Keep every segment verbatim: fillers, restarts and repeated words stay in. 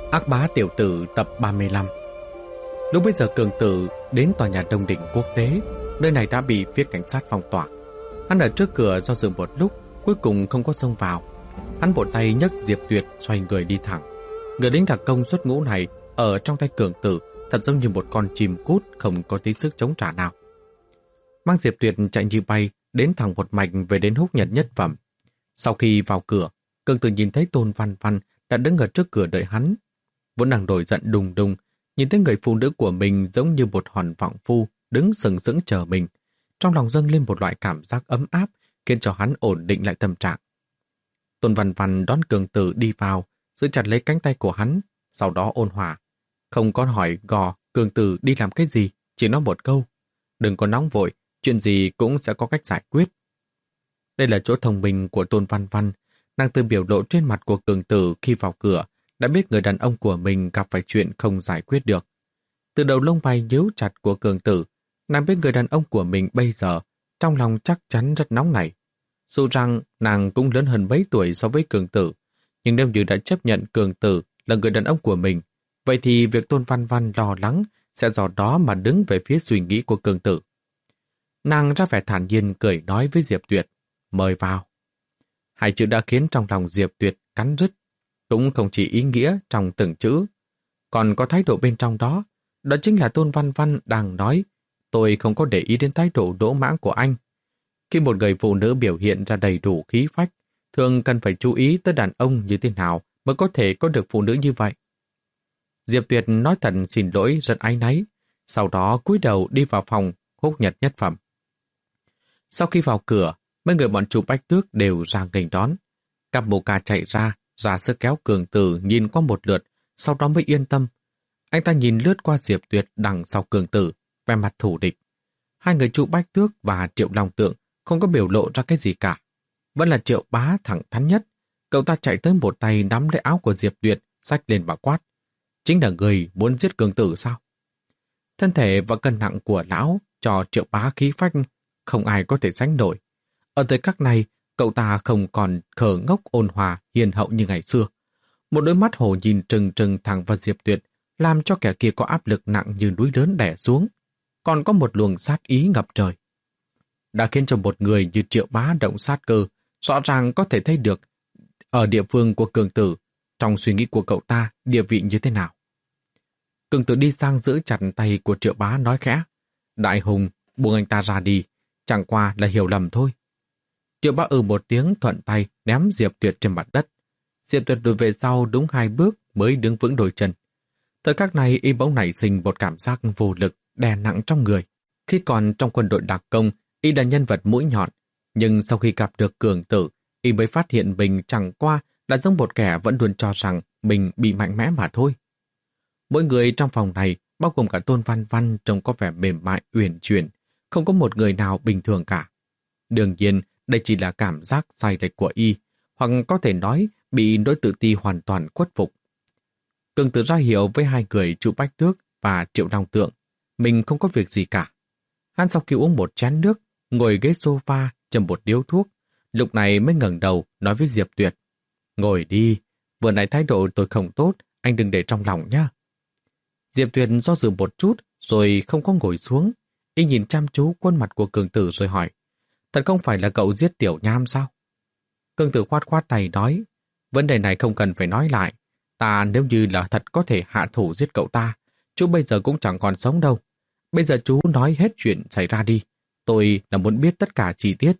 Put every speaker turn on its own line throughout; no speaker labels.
Ác bá tiểu tử tập ba mươi lăm. Lúc bây giờ Cường Tử đến tòa nhà Đông Đỉnh Quốc tế, nơi này đã bị phía cảnh sát phong tỏa. Hắn ở trước cửa do dự một lúc, cuối cùng không có xông vào. Hắn vỗ tay nhấc Diệp Tuyệt xoay người đi thẳng. Người lính đặc công xuất ngũ này ở trong tay Cường Tử thật giống như một con chim cút không có tí sức chống trả nào. Mang Diệp Tuyệt chạy như bay đến thẳng một mạch về đến Húc Nhật Nhất Phẩm. Sau khi vào cửa, Cường Tử nhìn thấy Tôn Văn Văn đã đứng ở trước cửa đợi hắn. Vốn đang nổi giận đùng đùng, nhìn thấy người phụ nữ của mình giống như một hòn vọng phu đứng sừng sững chờ mình. Trong lòng dâng lên một loại cảm giác ấm áp, khiến cho hắn ổn định lại tâm trạng. Tôn Văn Văn đón Cường Tử đi vào, giữ chặt lấy cánh tay của hắn, sau đó ôn hòa. Không có hỏi gò Cường Tử đi làm cái gì, chỉ nói một câu: đừng có nóng vội, chuyện gì cũng sẽ có cách giải quyết. Đây là chỗ thông minh của Tôn Văn Văn. Nàng từ biểu lộ trên mặt của Cường Tử khi vào cửa đã biết người đàn ông của mình gặp phải chuyện không giải quyết được. Từ đầu lông mày nhíu chặt của Cường Tử, nàng biết người đàn ông của mình bây giờ trong lòng chắc chắn rất nóng nảy. Dù rằng nàng cũng lớn hơn mấy tuổi so với Cường Tử, nhưng nếu như đã chấp nhận Cường Tử là người đàn ông của mình, vậy thì việc Tôn Văn Văn lo lắng sẽ do đó mà đứng về phía suy nghĩ của Cường Tử. Nàng ra vẻ thản nhiên cười nói với Diệp Tuyệt: mời vào. Hai chữ đã khiến trong lòng Diệp Tuyệt cắn rứt. Cũng không chỉ ý nghĩa trong từng chữ, còn có thái độ bên trong đó. Đó chính là Tôn Văn Văn đang nói: tôi không có để ý đến thái độ đỗ mãng của anh. Khi một người phụ nữ biểu hiện ra đầy đủ khí phách, thường cần phải chú ý tới đàn ông như thế nào mới có thể có được phụ nữ như vậy. Diệp Tuyệt nói thật xin lỗi rất áy náy, sau đó cúi đầu đi vào phòng Húc Nhật Nhất Phẩm. Sau khi vào cửa, mấy người bọn chủ Bách Tước đều ra nghênh đón. Cặp Mộ Ca chạy ra, ra sức kéo Cường Tử nhìn qua một lượt, sau đó mới yên tâm. Anh ta nhìn lướt qua Diệp Tuyệt đằng sau Cường Tử, vẻ mặt thù địch. Hai người chủ Bách Tước và Triệu Long Tượng không có biểu lộ ra cái gì cả. Vẫn là Triệu Bá thẳng thắn nhất. Cậu ta chạy tới một tay nắm lấy áo của Diệp Tuyệt, xách lên và quát: chính là người muốn giết Cường Tử sao? Thân thể và cân nặng của lão cho Triệu Bá khí phách không ai có thể sánh nổi. Ở thời khắc này, cậu ta không còn khờ ngốc ôn hòa hiền hậu như ngày xưa. Một đôi mắt hồ nhìn trừng trừng thẳng vào Diệp Tuyệt, làm cho kẻ kia có áp lực nặng như núi lớn đè xuống. Còn có một luồng sát ý ngập trời. Đã khiến cho một người như Triệu Bá động sát cơ, rõ ràng có thể thấy được ở địa phương của Cường Tử, trong suy nghĩ của cậu ta địa vị như thế nào. Cường Tử đi sang giữ chặt tay của Triệu Bá nói khẽ: đại hùng, buông anh ta ra đi, chẳng qua là hiểu lầm thôi. Triệu Bá ừ một tiếng thuận tay ném Diệp Tuyệt trên mặt đất. Diệp Tuyệt lùi về sau đúng hai bước mới đứng vững đôi chân. Thời khắc này y bỗng nảy sinh một cảm giác vô lực đè nặng trong người. Khi còn trong quân đội đặc công, y là nhân vật mũi nhọn, nhưng sau khi gặp được Cường Tử, y mới phát hiện mình chẳng qua là giống một kẻ vẫn luôn cho rằng mình bị mạnh mẽ mà thôi. Mỗi người trong phòng này, bao gồm cả Tôn Văn Văn, trông có vẻ mềm mại uyển chuyển, không có một người nào bình thường cả. Đương nhiên, đây chỉ là cảm giác sai lệch của y, hoặc có thể nói bị nỗi tự ti hoàn toàn khuất phục. Cường Tử ra hiệu với hai người chủ Bách Tước và Triệu Long Tượng mình không có việc gì cả. Hắn sau khi uống một chén nước, ngồi ghế sofa châm một điếu thuốc, lúc này mới ngẩng đầu nói với Diệp Tuyệt: ngồi đi, vừa nãy thái độ tôi không tốt, anh đừng để trong lòng nhá. Diệp Tuyệt do dự một chút rồi không có ngồi xuống. Y nhìn chăm chú khuôn mặt của Cường Tử rồi hỏi: thật không phải là cậu giết Tiểu Nham sao? Cường Tử khoát khoát tay nói: vấn đề này không cần phải nói lại. Ta nếu như là thật có thể hạ thủ giết cậu ta, chú bây giờ cũng chẳng còn sống đâu. Bây giờ chú nói hết chuyện xảy ra đi. Tôi là muốn biết tất cả chi tiết.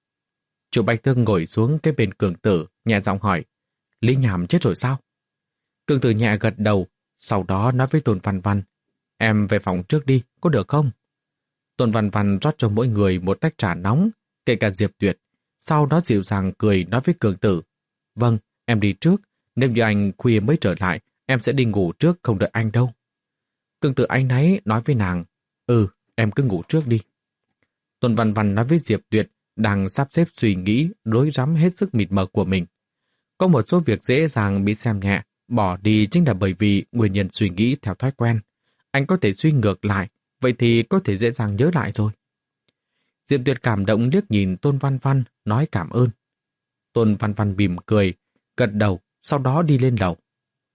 Chú Bạch Tương ngồi xuống cái bên Cường Tử, nhẹ giọng hỏi: Lý Nham chết rồi sao? Cường Tử nhẹ gật đầu, sau đó nói với Tôn Văn Văn: em về phòng trước đi, có được không? Tôn Văn Văn rót cho mỗi người một tách trà nóng, kể cả Diệp Tuyệt. Sau đó dịu dàng cười nói với Cường Tử: vâng, em đi trước. Nếu như anh khuya mới trở lại, em sẽ đi ngủ trước, không đợi anh đâu. Cường Tử áy náy nói với nàng: ừ, em cứ ngủ trước đi. Tôn Văn Văn nói với Diệp Tuyệt, đang sắp xếp suy nghĩ rối rắm hết sức mịt mờ của mình. Có một số việc dễ dàng bị xem nhẹ, bỏ đi chính là bởi vì nguyên nhân suy nghĩ theo thói quen. Anh có thể suy ngược lại, vậy thì có thể dễ dàng nhớ lại rồi. Diệp Tuyệt cảm động liếc nhìn Tôn Văn Văn, nói cảm ơn. Tôn Văn Văn mỉm cười, gật đầu, sau đó đi lên lầu.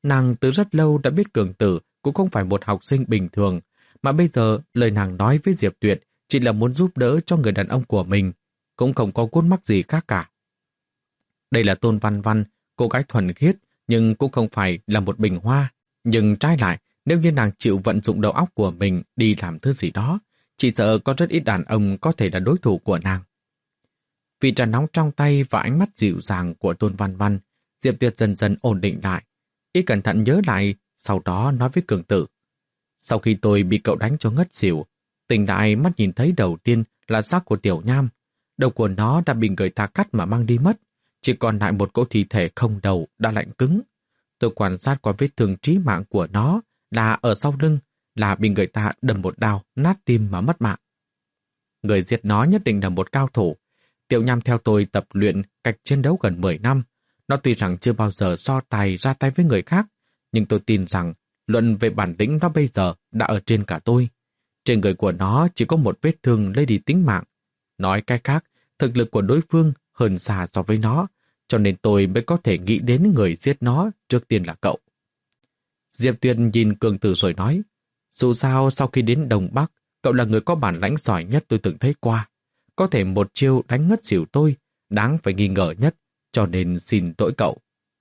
Nàng từ rất lâu đã biết Cường Tử cũng không phải một học sinh bình thường, mà bây giờ lời nàng nói với Diệp Tuyệt chỉ là muốn giúp đỡ cho người đàn ông của mình, cũng không có cốt mắc gì khác cả. Đây là Tôn Văn Văn, cô gái thuần khiết, nhưng cũng không phải là một bình hoa. Nhưng trái lại, nếu như nàng chịu vận dụng đầu óc của mình đi làm thứ gì đó, chỉ sợ có rất ít đàn ông có thể là đối thủ của nàng. Vì trà nóng trong tay và ánh mắt dịu dàng của Tôn Văn Văn, Diệp Tuyệt dần dần ổn định lại. Y cẩn thận nhớ lại, sau đó nói với Cường Tử. Sau khi tôi bị cậu đánh cho ngất xỉu, tỉnh lại mắt nhìn thấy đầu tiên là xác của Tiểu Nham. Đầu của nó đã bị người ta cắt mà mang đi mất. Chỉ còn lại một cỗ thi thể không đầu đã lạnh cứng. Tôi quan sát qua vết thương chí mạng của nó là ở sau lưng, là bị người ta đâm một đao, nát tim mà mất mạng. Người giết nó nhất định là một cao thủ. Tiểu Nham theo tôi tập luyện cách chiến đấu gần mười năm. Nó tuy rằng chưa bao giờ so tài ra tay với người khác, nhưng tôi tin rằng luận về bản lĩnh nó bây giờ đã ở trên cả tôi. Trên người của nó chỉ có một vết thương lấy đi tính mạng. Nói cách khác, thực lực của đối phương hơn xa so với nó, cho nên tôi mới có thể nghĩ đến người giết nó trước tiên là cậu. Diệp Tuyệt nhìn Cường Tử rồi nói, dù sao sau khi đến Đông Bắc, cậu là người có bản lãnh giỏi nhất tôi từng thấy qua. Có thể một chiêu đánh ngất xỉu tôi, đáng phải nghi ngờ nhất, cho nên xin lỗi cậu.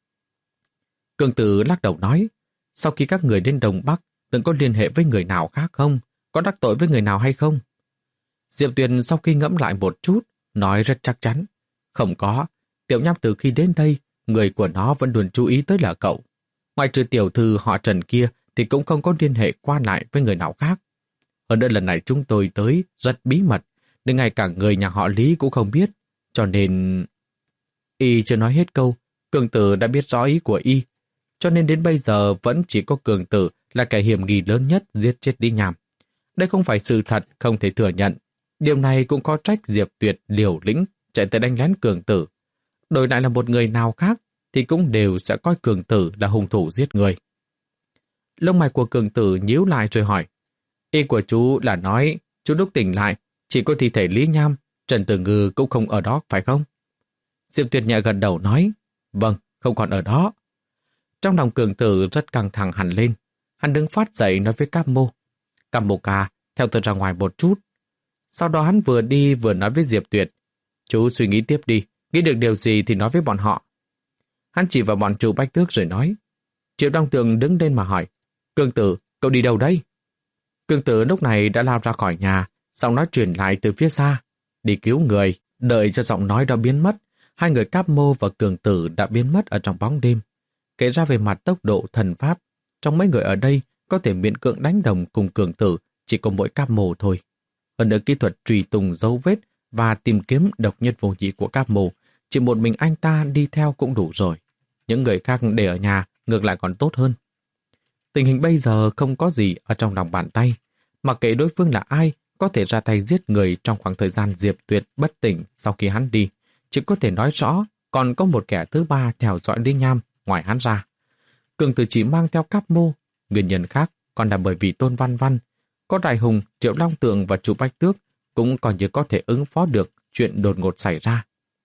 Cường Tử lắc đầu nói, sau khi các người đến Đông Bắc, từng có liên hệ với người nào khác không? Có đắc tội với người nào hay không? Diệp Tuyệt sau khi ngẫm lại một chút, nói rất chắc chắn. Không có, Tiểu Nham từ khi đến đây, người của nó vẫn luôn chú ý tới là cậu. Ngoài trừ tiểu thư họ Trần kia thì cũng không có liên hệ qua lại với người nào khác. Hơn nữa lần này chúng tôi tới rất bí mật, nên ngay cả người nhà họ Lý cũng không biết. Cho nên... Y chưa nói hết câu, Cường Tử đã biết rõ ý của Y. Cho nên đến bây giờ vẫn chỉ có Cường Tử là kẻ hiểm nghi lớn nhất giết chết Lý Nham. Đây không phải sự thật, không thể thừa nhận. Điều này cũng có trách Diệp Tuyệt liều lĩnh chạy tới đánh lén Cường Tử. Đổi lại là một người nào khác thì cũng đều sẽ coi Cường Tử là hung thủ giết người. Lông mày của Cường Tử nhíu lại rồi hỏi, ý của chú là nói chú lúc tỉnh lại chỉ có thi thể Lý Nham, Trần Tử Ngư cũng không ở đó phải không? Diệp Tuyệt nhẹ gật đầu nói, vâng, không còn ở đó. Trong lòng Cường Tử rất căng thẳng hẳn lên. Hắn đứng phát dậy nói với Cáp Mô, Cáp Mô ca, theo tôi ra ngoài một chút. Sau đó hắn vừa đi vừa nói với Diệp Tuyệt, chú suy nghĩ tiếp đi, nghĩ được điều gì thì nói với bọn họ. Hắn chỉ vào bọn Chu Bách Tước rồi nói. Triệu Đông Tường đứng lên mà hỏi, Cường Tử, cậu đi đâu đây? Cường Tử lúc này đã lao ra khỏi nhà, giọng nói truyền lại từ phía xa. Đi cứu người, đợi cho giọng nói đã biến mất. Hai người Cáp Mô và Cường Tử đã biến mất ở trong bóng đêm. Kể ra về mặt tốc độ thần pháp, trong mấy người ở đây có thể miễn cưỡng đánh đồng cùng Cường Tử chỉ có mỗi Cáp Mô thôi. Hơn nữa kỹ thuật truy tùng dấu vết và tìm kiếm độc nhất vô nhị của Cáp Mô, chỉ một mình anh ta đi theo cũng đủ rồi. Những người khác để ở nhà ngược lại còn tốt hơn. Tình hình bây giờ không có gì ở trong lòng bàn tay. Mặc kệ đối phương là ai, có thể ra tay giết người trong khoảng thời gian Diệp Tuyệt bất tỉnh sau khi hắn đi. Chỉ có thể nói rõ còn có một kẻ thứ ba theo dõi Lý Nham ngoài hắn ra. Cường Tử chỉ mang theo Cáp Mô. Nguyên nhân khác còn là bởi vì Tôn Văn Văn, có Đại Hùng, Triệu Long Tượng và Chu Bách Tước cũng còn như có thể ứng phó được chuyện đột ngột xảy ra.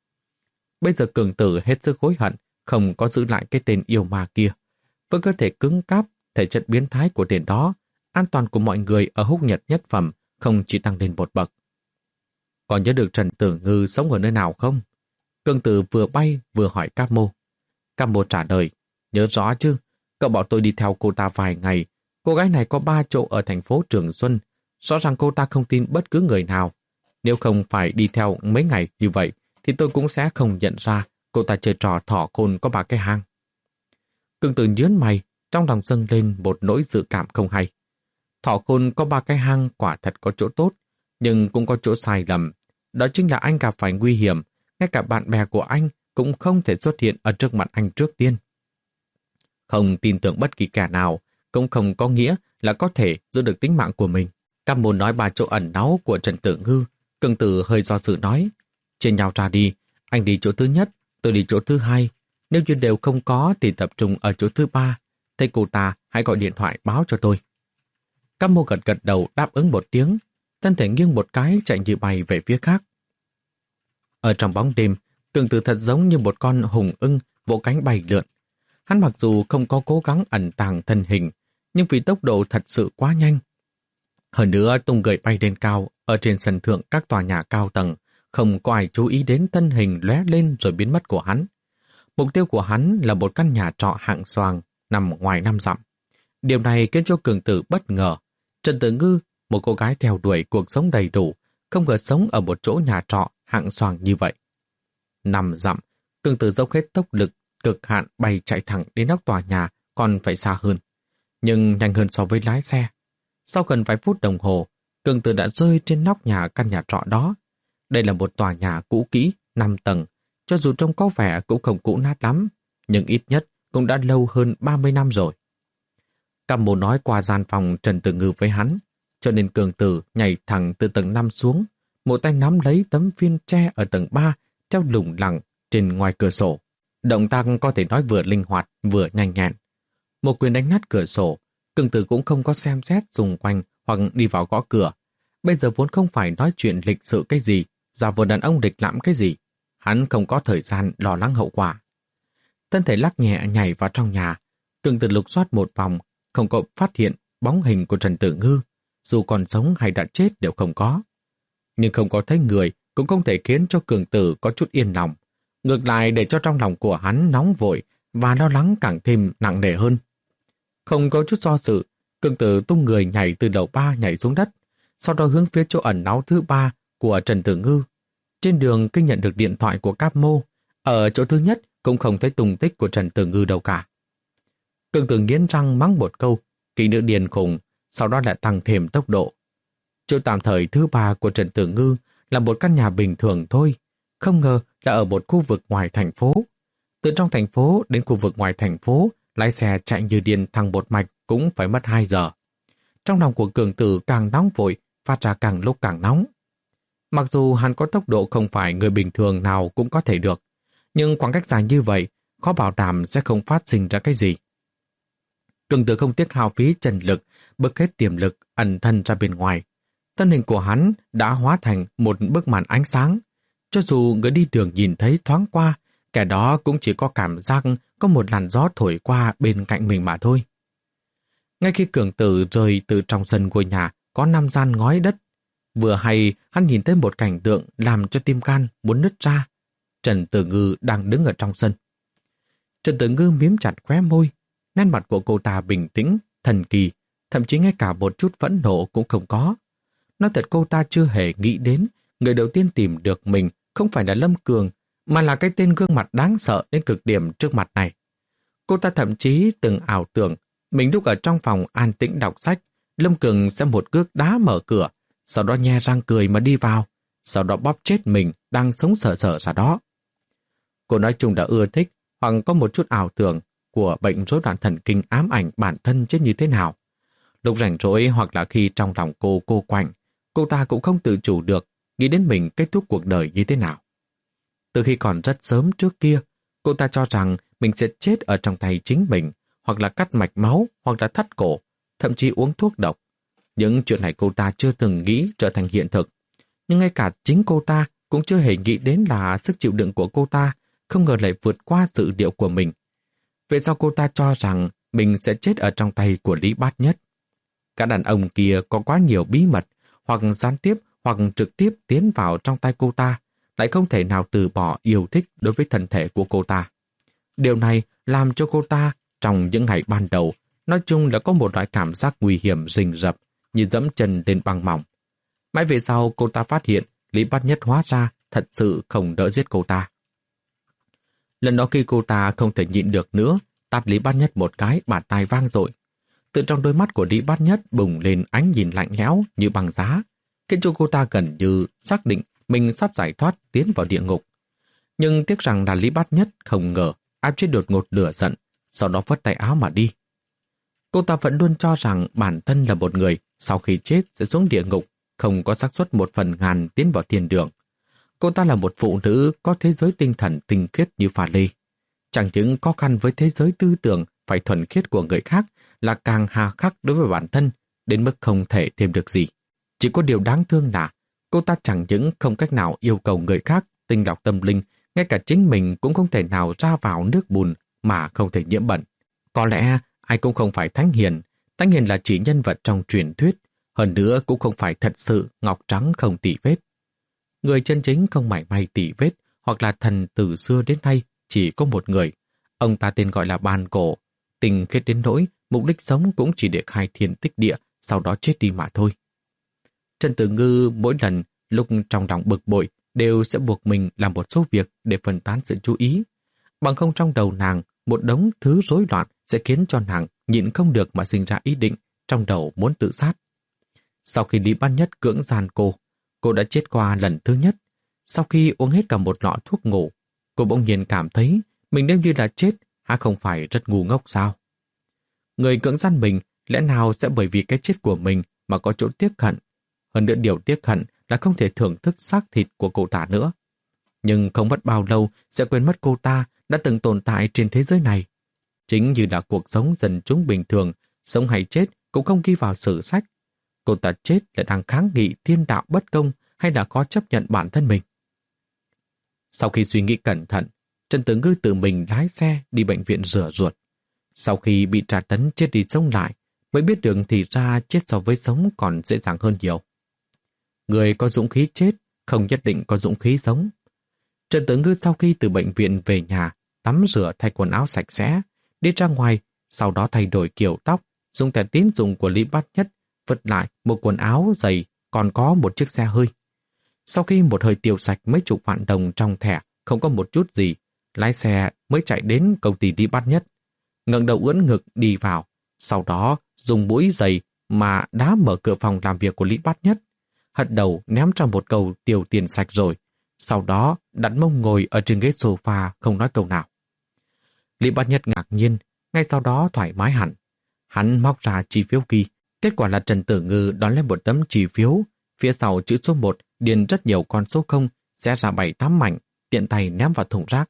Bây giờ Cường Tử hết sức hối hận không có giữ lại cái tên yêu ma kia. Với cơ thể cứng cáp, thể chất biến thái của tên đó, an toàn của mọi người ở Húc Nhật nhất phẩm không chỉ tăng lên một bậc. Còn nhớ được Trần Tử Ngư sống ở nơi nào không? Cường Tử vừa bay vừa hỏi Cáp Mô. Cáp Mô trả lời, nhớ rõ chứ, cậu bảo tôi đi theo cô ta vài ngày. Cô gái này có ba chỗ ở thành phố Trường Xuân. Rõ ràng cô ta không tin bất cứ người nào. Nếu không phải đi theo mấy ngày như vậy, thì tôi cũng sẽ không nhận ra cô ta chơi trò thỏ khôn có ba cái hang. Cường Tử nhớn mày, trong lòng dâng lên một nỗi dự cảm không hay. Thỏ khôn có ba cái hang quả thật có chỗ tốt, nhưng cũng có chỗ sai lầm. Đó chính là anh gặp phải nguy hiểm, ngay cả bạn bè của anh cũng không thể xuất hiện ở trước mặt anh trước tiên. Không tin tưởng bất kỳ kẻ nào, cũng không có nghĩa là có thể giữ được tính mạng của mình. Cáp Mô nói ba chỗ ẩn náu của Trần Tử Ngư. Cường Tử hơi do dự nói, chia nhau ra đi, anh đi chỗ thứ nhất, tôi đi chỗ thứ hai. Nếu như đều không có thì tập trung ở chỗ thứ ba. Thấy cô ta hãy gọi điện thoại báo cho tôi. Cáp Mô gật gật đầu đáp ứng một tiếng, thân thể nghiêng một cái chạy như bay về phía khác. Ở trong bóng đêm, Cường Tử thật giống như một con hùng ưng vỗ cánh bay lượn. Hắn mặc dù không có cố gắng ẩn tàng thân hình, nhưng vì tốc độ thật sự quá nhanh. Hơn nữa tung người bay lên cao, ở trên sân thượng các tòa nhà cao tầng, không có ai chú ý đến thân hình lóe lên rồi biến mất của hắn. Mục tiêu của hắn là một căn nhà trọ hạng xoàng nằm ngoài năm dặm. Điều này khiến cho Cường Tử bất ngờ. Trần Tử Ngư, một cô gái theo đuổi cuộc sống đầy đủ, không ngờ sống ở một chỗ nhà trọ hạng xoàng như vậy. Năm dặm, Cường Tử dốc hết tốc lực, cực hạn bay chạy thẳng đến nóc tòa nhà, còn phải xa hơn. Nhưng nhanh hơn so với lái xe. Sau gần vài phút đồng hồ, Cường Tử đã rơi trên nóc nhà căn nhà trọ đó. Đây là một tòa nhà cũ kỹ, năm tầng, cho dù trông có vẻ cũng không cũ nát lắm, nhưng ít nhất cũng đã lâu hơn ba mươi năm rồi. Cam Mô nói qua gian phòng Trần Tử Ngư với hắn, cho nên Cường Tử nhảy thẳng từ tầng năm xuống, một tay nắm lấy tấm phiên tre ở tầng ba, treo lủng lẳng trên ngoài cửa sổ. Động tác có thể nói vừa linh hoạt, vừa nhanh nhẹn. Một quyền đánh nát cửa sổ, Cường Tử cũng không có xem xét xung quanh hoặc đi vào gõ cửa. Bây giờ vốn không phải nói chuyện lịch sự cái gì, giả vờ đàn ông lịch lãm cái gì. Hắn không có thời gian lo lắng hậu quả. Thân thể lắc nhẹ nhảy vào trong nhà, Cường Tử lục soát một vòng, không có phát hiện bóng hình của Trần Tử Ngư, dù còn sống hay đã chết đều không có. Nhưng không có thấy người cũng không thể khiến cho Cường Tử có chút yên lòng. Ngược lại để cho trong lòng của hắn nóng vội và lo lắng càng thêm nặng nề hơn. Không có chút do dự, Cường Tử tung người nhảy từ lầu ba nhảy xuống đất, sau đó hướng phía chỗ ẩn náu thứ ba của Trần Tử Ngư. Trên đường kinh nhận được điện thoại của Cáp Mô, ở chỗ thứ nhất cũng không thấy tung tích của Trần Tử Ngư đâu cả. Cường Tử nghiến răng mắng một câu, kỹ nữ điên khùng, sau đó lại tăng thêm tốc độ. Chỗ tạm thời thứ ba của Trần Tử Ngư là một căn nhà bình thường thôi, không ngờ là ở một khu vực ngoài thành phố. Từ trong thành phố đến khu vực ngoài thành phố, lái xe chạy như điên thẳng một mạch cũng phải mất hai giờ. Trong lòng của Cường Tử càng nóng vội, phát ra càng lúc càng nóng. Mặc dù hắn có tốc độ không phải người bình thường nào cũng có thể được, nhưng khoảng cách dài như vậy, khó bảo đảm sẽ không phát sinh ra cái gì. Cường Tử không tiếc hao phí chân lực, bực hết tiềm lực ẩn thân ra bên ngoài. Thân hình của hắn đã hóa thành một bức màn ánh sáng. Cho dù người đi đường nhìn thấy thoáng qua, kẻ đó cũng chỉ có cảm giác có một làn gió thổi qua bên cạnh mình mà thôi. Ngay khi Cường Tử rời từ trong sân ngôi nhà có năm gian ngói đất, vừa hay hắn nhìn thấy một cảnh tượng làm cho tim gan muốn nứt ra. Trần Tử Ngư đang đứng ở trong sân. Trần Tử Ngư miếm chặt khóe môi, nét mặt của cô ta bình tĩnh, thần kỳ, thậm chí ngay cả một chút phẫn nộ cũng không có. Nói thật cô ta chưa hề nghĩ đến người đầu tiên tìm được mình không phải là Lâm Cường, mà là cái tên gương mặt đáng sợ đến cực điểm trước mặt này. Cô ta thậm chí từng ảo tưởng mình lúc ở trong phòng an tĩnh đọc sách, Lâm Cường sẽ một cước đá mở cửa, sau đó nhe răng cười mà đi vào, sau đó bóp chết mình đang sống sợ sợ ra đó. Cô nói chung đã ưa thích hoặc có một chút ảo tưởng của bệnh rối loạn thần kinh ám ảnh bản thân chết như thế nào. Lúc rảnh rỗi hoặc là khi trong lòng cô cô quạnh, cô ta cũng không tự chủ được nghĩ đến mình kết thúc cuộc đời như thế nào. Từ khi còn rất sớm trước kia, cô ta cho rằng mình sẽ chết ở trong tay chính mình, hoặc là cắt mạch máu, hoặc là thắt cổ, thậm chí uống thuốc độc. Những chuyện này cô ta chưa từng nghĩ trở thành hiện thực. Nhưng ngay cả chính cô ta cũng chưa hề nghĩ đến là sức chịu đựng của cô ta không ngờ lại vượt qua dự liệu của mình. Vậy sao cô ta cho rằng mình sẽ chết ở trong tay của Lý Bát Nhất? Các đàn ông kia có quá nhiều bí mật, hoặc gián tiếp hoặc trực tiếp tiến vào trong tay cô ta, lại không thể nào từ bỏ yêu thích đối với thân thể của cô ta. Điều này làm cho cô ta trong những ngày ban đầu nói chung là có một loại cảm giác nguy hiểm rình rập như dẫm chân lên băng mỏng. Mãi về sau cô ta phát hiện Lý Bát Nhất hóa ra thật sự không đỡ giết cô ta. Lần đó khi cô ta không thể nhịn được nữa, tát Lý Bát Nhất một cái, bàn tay vang dội. Từ trong đôi mắt của Lý Bát Nhất bùng lên ánh nhìn lạnh lẽo như băng giá, khiến cho cô ta gần như xác định mình sắp giải thoát tiến vào địa ngục. Nhưng tiếc rằng là Lý Bát Nhất không ngờ áp chế đột ngột lửa giận, sau đó phất tay áo mà đi. Cô ta vẫn luôn cho rằng bản thân là một người sau khi chết sẽ xuống địa ngục, không có xác suất một phần ngàn tiến vào thiên đường. Cô ta là một phụ nữ có thế giới tinh thần tinh khiết như pha lê. Chẳng những khó khăn với thế giới tư tưởng phải thuần khiết của người khác, là càng hà khắc đối với bản thân, đến mức không thể thêm được gì. Chỉ có điều đáng thương là cô ta chẳng những không cách nào yêu cầu người khác tinh lọc tâm linh, ngay cả chính mình cũng không thể nào ra vào nước bùn mà không thể nhiễm bẩn. Có lẽ ai cũng không phải thánh hiền, thánh hiền là chỉ nhân vật trong truyền thuyết, hơn nữa cũng không phải thật sự ngọc trắng không tỉ vết. Người chân chính không mảy may tỉ vết hoặc là thần từ xưa đến nay chỉ có một người. Ông ta tên gọi là Bàn Cổ, tình kết đến nỗi mục đích sống cũng chỉ để khai thiên tích địa, sau đó chết đi mà thôi. Trần Tử Ngư mỗi lần lúc trong lòng bực bội đều sẽ buộc mình làm một số việc để phân tán sự chú ý. Bằng không trong đầu nàng, một đống thứ rối loạn sẽ khiến cho nàng nhịn không được mà sinh ra ý định trong đầu muốn tự sát. Sau khi Lý Bát Nhất cưỡng gian cô, cô đã chết qua lần thứ nhất. Sau khi uống hết cả một lọ thuốc ngủ, cô bỗng nhiên cảm thấy mình nếu như là chết, hả không phải rất ngu ngốc sao? Người cưỡng gian mình lẽ nào sẽ bởi vì cái chết của mình mà có chỗ tiếc hận. Hơn nữa điều tiếc hận là không thể thưởng thức xác thịt của cô ta nữa. Nhưng không mất bao lâu sẽ quên mất cô ta đã từng tồn tại trên thế giới này. Chính như là cuộc sống dân chúng bình thường, sống hay chết cũng không ghi vào sử sách. Cô ta chết là đang kháng nghị thiên đạo bất công hay là có chấp nhận bản thân mình. Sau khi suy nghĩ cẩn thận, Trần Tử Ngư tự mình lái xe đi bệnh viện rửa ruột. Sau khi bị tra tấn chết đi sống lại, mới biết được thì ra chết so với sống còn dễ dàng hơn nhiều. Người có dũng khí chết, không nhất định có dũng khí sống. Trần Tử Ngư sau khi từ bệnh viện về nhà, tắm rửa thay quần áo sạch sẽ, đi ra ngoài, sau đó thay đổi kiểu tóc, dùng thẻ tín dụng của Lý Bát Nhất, vứt lại một quần áo giày, còn có một chiếc xe hơi. Sau khi một hơi tiêu sạch mấy chục vạn đồng trong thẻ, không có một chút gì, lái xe mới chạy đến công ty Lý Bát Nhất. Ngẩng đầu ưỡn ngực đi vào, sau đó dùng mũi giày mà đá mở cửa phòng làm việc của Lý Bát Nhất. Hất đầu ném trong một câu tiêu tiền sạch rồi, sau đó đặt mông ngồi ở trên ghế sofa không nói câu nào. Lý Bát Nhất ngạc nhiên, ngay sau đó thoải mái hẳn. Hắn móc ra chi phiếu ghi, kết quả là Trần Tử Ngư đón lên một tấm chi phiếu, phía sau chữ số một điền rất nhiều con số không, xé ra bảy tám mảnh, tiện tay ném vào thùng rác.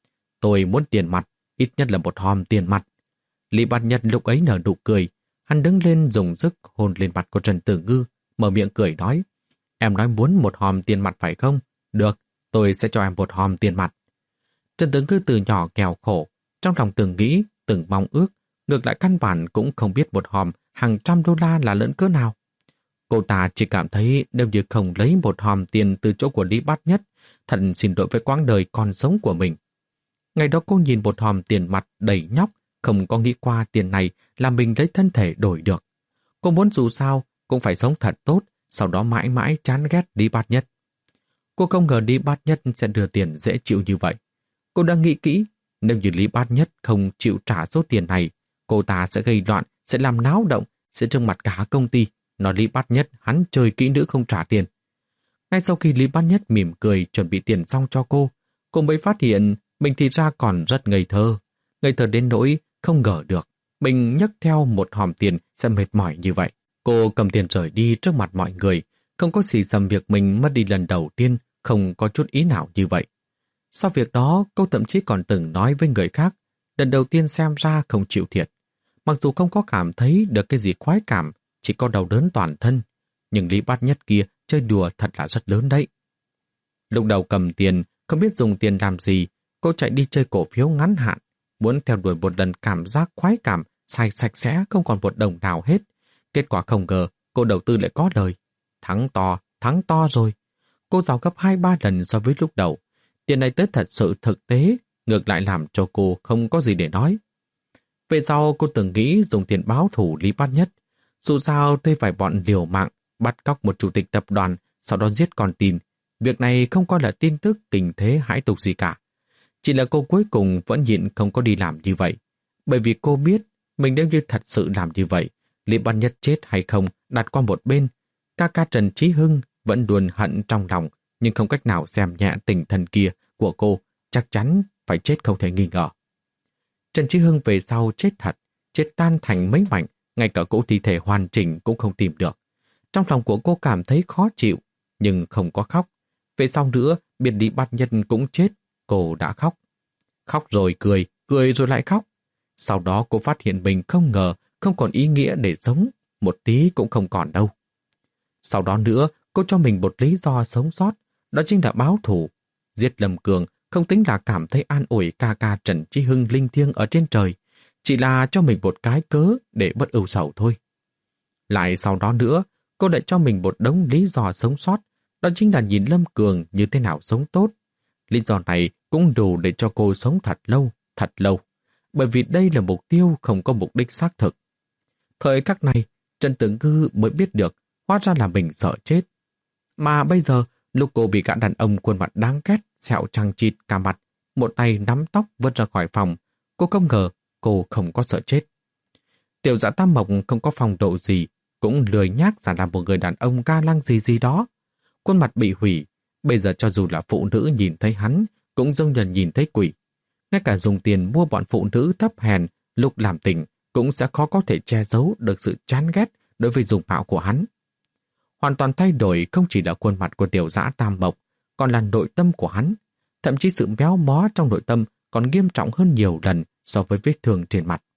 Tôi muốn tiền mặt, ít nhất là một hòm tiền mặt. Lý Bát Nhất lúc ấy nở nụ cười, hắn đứng lên dùng sức hôn lên mặt của Trần Tử Ngư, mở miệng cười nói, em nói muốn một hòm tiền mặt phải không? Được, tôi sẽ cho em một hòm tiền mặt. Trần Tử Ngư từ nhỏ nghèo khổ, trong lòng từng nghĩ, từng mong ước, ngược lại căn bản cũng không biết một hòm hàng trăm đô la là lớn cỡ nào. Cô ta chỉ cảm thấy nếu như không lấy một hòm tiền từ chỗ của Lý Bát Nhất, thật xin lỗi với quãng đời còn sống của mình. Ngày đó cô nhìn một hòm tiền mặt đầy nhóc, không có nghĩ qua tiền này là mình lấy thân thể đổi được. Cô muốn dù sao cũng phải sống thật tốt, sau đó mãi mãi chán ghét Lý Bát Nhất. Cô không ngờ Lý Bát Nhất sẽ đưa tiền dễ chịu như vậy. Cô đã nghĩ kỹ, nếu như Lý Bát Nhất không chịu trả số tiền này, cô ta sẽ gây loạn, sẽ làm náo động, sẽ trừng mặt cả công ty, nói Lý Bát Nhất hắn chơi kỹ nữ không trả tiền. Ngay sau khi Lý Bát Nhất mỉm cười chuẩn bị tiền xong cho cô, cô mới phát hiện mình thì ra còn rất ngây thơ. Ngây thơ đến nỗi không ngờ được mình nhấc theo một hòm tiền sẽ mệt mỏi như vậy. Cô cầm tiền rời đi trước mặt mọi người, không có xì xầm việc mình mất đi lần đầu tiên, không có chút ý nào như vậy. Sau việc đó, cô thậm chí còn từng nói với người khác, lần đầu tiên xem ra không chịu thiệt. Mặc dù không có cảm thấy được cái gì khoái cảm, chỉ có đau đớn toàn thân, nhưng Lý Bát Nhất kia chơi đùa thật là rất lớn đấy. Lúc đầu cầm tiền, không biết dùng tiền làm gì, cô chạy đi chơi cổ phiếu ngắn hạn, muốn theo đuổi một lần cảm giác khoái cảm, xài sạch sẽ không còn một đồng nào hết. Kết quả không ngờ, cô đầu tư lại có lời. Thắng to, thắng to rồi. Cô giàu gấp hai ba lần so với lúc đầu. Tiền này tới thật sự thực tế, ngược lại làm cho cô không có gì để nói. Về sau cô từng nghĩ dùng tiền báo thủ Lý Bát Nhất. Dù sao thuê phải bọn liều mạng, bắt cóc một chủ tịch tập đoàn, sau đó giết con tin. Việc này không coi là tin tức tình thế hãi tục gì cả. Chỉ là cô cuối cùng vẫn nhịn không có đi làm như vậy. Bởi vì cô biết, mình nếu như thật sự làm như vậy, Lý Bát Nhất chết hay không đặt qua một bên. Ca ca Trần Chí Hưng vẫn luôn hận trong lòng, nhưng không cách nào xem nhẹ tình thân kia của cô, chắc chắn phải chết không thể nghi ngờ. Trần Chí Hưng về sau chết thật, chết tan thành mấy mảnh, ngay cả cỗ thi thể hoàn chỉnh cũng không tìm được. Trong lòng của cô cảm thấy khó chịu, nhưng không có khóc. Về sau nữa, biết Lý Bát Nhất cũng chết, cô đã khóc. Khóc rồi cười, cười rồi lại khóc. Sau đó cô phát hiện mình không ngờ không còn ý nghĩa để sống, một tí cũng không còn đâu. Sau đó nữa, cô cho mình một lý do sống sót, đó chính là báo thù. Giết Lâm Cường không tính là cảm thấy an ủi ca ca Trần Chí Hưng linh thiêng ở trên trời, chỉ là cho mình một cái cớ để bớt ưu sầu thôi. Lại sau đó nữa, cô lại cho mình một đống lý do sống sót, đó chính là nhìn Lâm Cường như thế nào sống tốt. Lý do này cũng đủ để cho cô sống thật lâu, thật lâu, bởi vì đây là mục tiêu không có mục đích xác thực. Thời khắc này, Trần Tử Ngư mới biết được, hóa ra là mình sợ chết. Mà bây giờ, lúc cô bị gã đàn ông khuôn mặt đáng ghét, sẹo chằng chịt cả mặt, một tay nắm tóc vứt ra khỏi phòng, cô không ngờ cô không có sợ chết. Tiểu Dạ Tam Mộc không có phong độ gì, cũng lười nhác giả làm một người đàn ông ga lăng gì gì đó. Khuôn mặt bị hủy, bây giờ cho dù là phụ nữ nhìn thấy hắn, cũng giống như nhìn thấy quỷ. Ngay cả dùng tiền mua bọn phụ nữ thấp hèn, lúc làm tình, cũng sẽ khó có thể che giấu được sự chán ghét đối với dung mạo của hắn. Hoàn toàn thay đổi không chỉ là khuôn mặt của Tiểu Dã Tam Mộc, còn là nội tâm của hắn. Thậm chí sự méo mó trong nội tâm còn nghiêm trọng hơn nhiều lần so với vết thương trên mặt.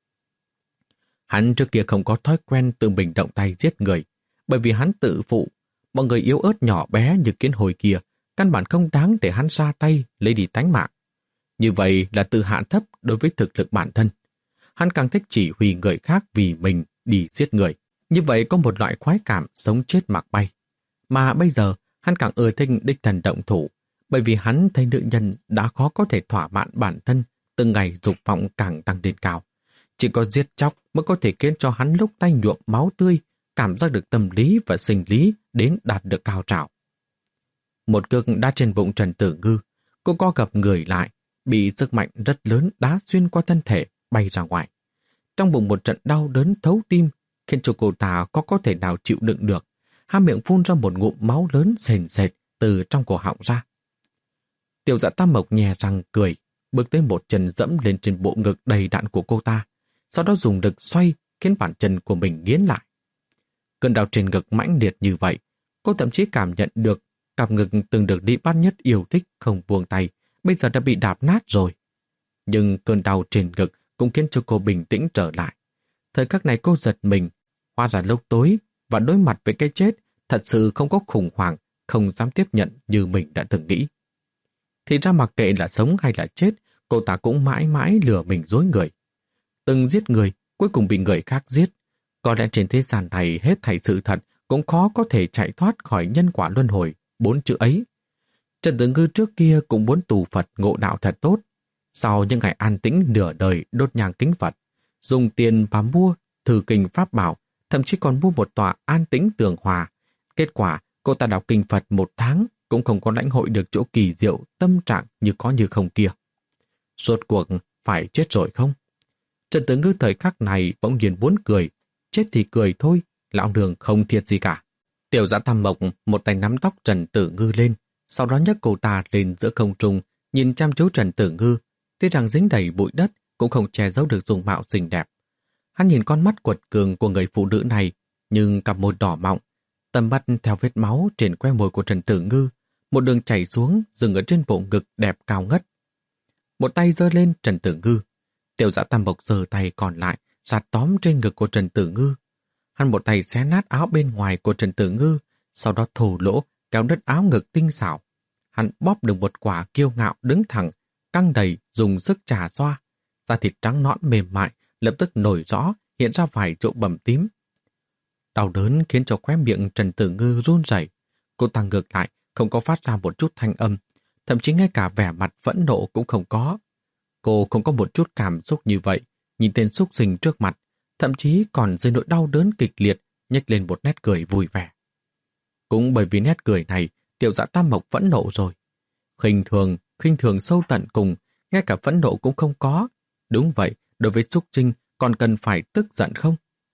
Hắn trước kia không có thói quen tự mình động tay giết người, bởi vì hắn tự phụ, mọi người yếu ớt nhỏ bé như kiến hồi kia, căn bản không đáng để hắn ra tay lấy đi tánh mạng. Như vậy là tự hạ thấp đối với thực lực bản thân. Hắn càng thích chỉ huy người khác vì mình đi giết người. Như vậy có một loại khoái cảm sống chết mặc bay. Mà bây giờ hắn càng ưa thích đích thần động thủ, bởi vì hắn thấy nữ nhân đã khó có thể thỏa mãn bản thân, từng ngày dục vọng càng tăng lên cao. Chỉ có giết chóc mới có thể khiến cho hắn lúc tay nhuộm máu tươi, cảm giác được tâm lý và sinh lý đến đạt được cao trào. Một cước đá trên bụng Trần Tử Ngư, cô co gập người lại, bị sức mạnh rất lớn đá xuyên qua thân thể, bay ra ngoài. Trong bụng một trận đau đớn thấu tim, khiến cho cô ta có có thể nào chịu đựng được, há miệng phun ra một ngụm máu lớn sền sệt từ trong cổ họng ra. Tiểu Dạ Tam Mộc nhè răng cười, bước tới một chân dẫm lên trên bộ ngực đầy đạn của cô ta, sau đó dùng lực xoay khiến bàn chân của mình nghiến lại. Cơn đau trên ngực mãnh liệt như vậy, cô thậm chí cảm nhận được cặp ngực từng được Lý Bát Nhất yêu thích không buông tay, bây giờ đã bị đạp nát rồi. Nhưng cơn đau trên ngực cũng khiến cho cô bình tĩnh trở lại. Thời khắc này cô giật mình, hóa ra lúc tối và đối mặt với cái chết thật sự không có khủng hoảng, không dám tiếp nhận như mình đã từng nghĩ. Thì ra mặc kệ là sống hay là chết, cô ta cũng mãi mãi lừa mình dối người. Từng giết người, cuối cùng bị người khác giết. Có lẽ trên thế gian này hết thảy sự thật cũng khó có thể chạy thoát khỏi nhân quả luân hồi, bốn chữ ấy. Trần Tử Ngư trước kia cũng muốn tù Phật ngộ đạo thật tốt. Sau những ngày an tĩnh nửa đời đốt nhang kính Phật, dùng tiền và mua thử kinh pháp bảo, thậm chí còn mua một tòa an tĩnh tường hòa. Kết quả, cô ta đọc kinh Phật một tháng cũng không có lãnh hội được chỗ kỳ diệu tâm trạng như có như không kia. Rốt cuộc phải chết rồi không? Trần Tử Ngư thời khắc này bỗng nhiên muốn cười. Chết thì cười thôi, lão đường không thiệt gì cả. Tiểu Dã Tam Mộc một tay nắm tóc Trần Tử Ngư lên, sau đó nhấc cô ta lên giữa không trung, nhìn chăm chú Trần Tử Ngư, tuy rằng dính đầy bụi đất cũng không che giấu được dung mạo xinh đẹp. Hắn nhìn con mắt quật cường của người phụ nữ này, nhưng cặp môi đỏ mọng, tầm mắt theo vết máu trên que môi của Trần Tử Ngư, một đường chảy xuống dừng ở trên bộ ngực đẹp cao ngất. Một tay giơ lên Trần Tử Ngư, Tiểu Dã Tam Mộc giơ tay còn lại sạt tóm trên ngực của Trần Tử Ngư. Hắn một tay xé nát áo bên ngoài của Trần Tử Ngư, sau đó thổ lỗ kéo đứt áo ngực tinh xảo. Hắn bóp được một quả kiêu ngạo đứng thẳng, căng đầy dùng sức chà xoa. Da thịt trắng nõn mềm mại lập tức nổi rõ, hiện ra vài chỗ bầm tím. Đau đớn khiến cho khóe miệng Trần Tử Ngư run rẩy. Cô ta ngược lại không có phát ra một chút thanh âm, thậm chí ngay cả vẻ mặt phẫn nộ cũng không có. Cô không có một chút cảm xúc như vậy, nhìn tên xúc sinh trước mặt, thậm chí còn dưới nỗi đau đớn kịch liệt, nhếch lên một nét cười vui vẻ. Cũng bởi vì nét cười này, Tiểu Dã Tam Mộc phẫn nộ rồi. Khinh thường, khinh thường sâu tận cùng, ngay cả phẫn nộ cũng không có. Đúng vậy, đối với xúc sinh còn cần phải tức giận không?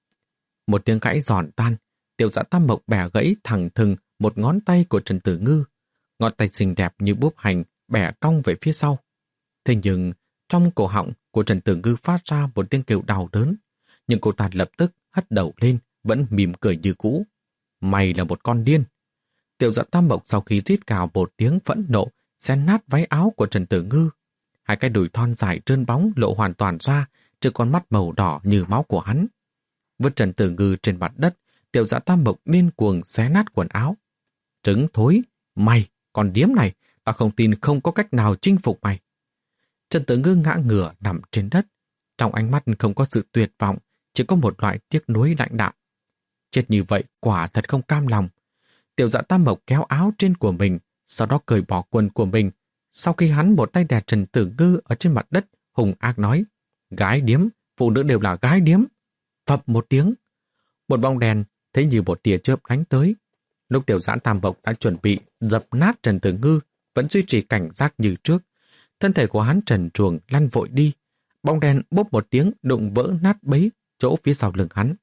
Một tiếng gãy giòn tan, Tiểu Dã Tam Mộc bẻ gãy thẳng thừng một ngón tay của Trần Tử Ngư. Ngón tay xinh đẹp như búp hành bẻ cong về phía sau. Thế nhưng trong cổ họng của Trần Tử Ngư phát ra một tiếng kêu đau đớn, nhưng cô ta lập tức hất đầu lên, vẫn mỉm cười như cũ. Mày là một con điên. Tiểu Dã Tam Mộc sau khi rít gào một tiếng phẫn nộ, xé nát váy áo của Trần Tử Ngư. Hai cái đùi thon dài trơn bóng lộ hoàn toàn ra, trừ con mắt màu đỏ như máu của hắn. Vứt Trần Tử Ngư trên mặt đất, Tiểu Dã Tam Mộc điên cuồng xé nát quần áo. Trứng thối, mày, con điếm này, Ta không tin không có cách nào chinh phục mày. Trần Tử Ngư ngã ngửa nằm trên đất. Trong ánh mắt không có sự tuyệt vọng, chỉ có một loại tiếc nuối lạnh đạm. Chết như vậy quả thật không cam lòng. Tiểu Dạ Tam Mộc kéo áo trên của mình, sau đó cởi bỏ quần của mình. Sau khi hắn một tay đè Trần Tử Ngư ở trên mặt đất, hùng ác nói: Gái điếm, phụ nữ đều là gái điếm. Phập một tiếng, một bóng đèn thấy như một tia chớp đánh tới. Lúc Tiểu Dạ Tam Mộc đã chuẩn bị dập nát Trần Tử Ngư, vẫn duy trì cảnh giác như trước. Thân thể của hắn trần truồng lăn vội đi. Bóng đèn bốp một tiếng đụng vỡ nát bấy chỗ phía sau lưng hắn.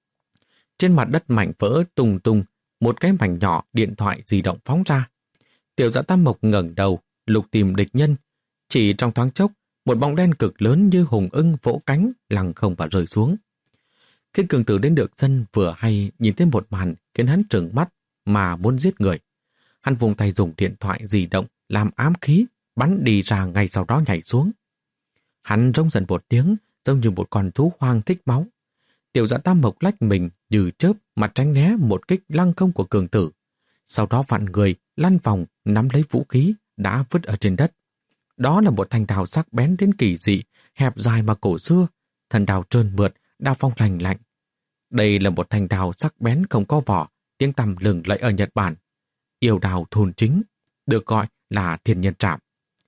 Trên mặt đất mảnh vỡ tung tung, một cái mảnh nhỏ điện thoại di động phóng ra. Tiểu Dạ Tam Mộc ngẩng đầu, lục tìm địch nhân. Chỉ trong thoáng chốc, một bóng đen cực lớn như hùng ưng vỗ cánh lằng không và rơi xuống. Khi cường tử đến được sân vừa hay nhìn thấy một màn khiến hắn trừng mắt mà muốn giết người. Hắn vùng tay dùng điện thoại di động làm ám khí, bắn đi ra ngay sau đó nhảy xuống. Hắn rống giận một tiếng, giống như một con thú hoang thích máu. Tiểu Dạ Tam Mộc lách mình như chớp mà tránh né một kích lăng không của cường tử. Sau đó vặn người, lăn vòng, nắm lấy vũ khí đã vứt ở trên đất. Đó là một thanh đao sắc bén đến kỳ dị, hẹp dài mà cổ xưa, thân đao trơn mượt, đao phong lành lạnh. Đây là một thanh đao sắc bén không có vỏ, tiếng tăm lừng lẫy ở Nhật Bản. Yêu đao thùn chính, được gọi là thiên nhân trảm.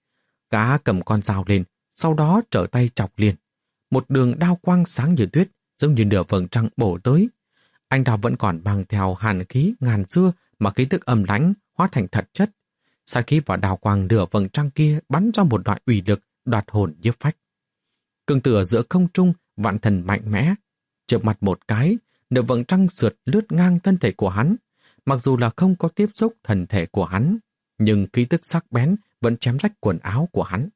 Gã cầm con dao lên, sau đó trở tay chọc liền. Một đường đao quang sáng như tuyết, giống như nửa vầng trăng bổ tới. Anh đao vẫn còn mang theo hàn khí ngàn xưa mà khí tức âm lãnh hóa thành thật chất. Sát khí vào đao quang nửa vầng trăng kia bắn ra một loại uy lực đoạt hồn nhiếp phách. Cường tử ở giữa không trung, vạn thần mạnh mẽ, chợp mặt một cái, nửa vầng trăng sượt lướt ngang thân thể của hắn. Mặc dù là không có tiếp xúc thân thể của hắn, nhưng khí tức sắc bén vẫn chém rách quần áo của hắn.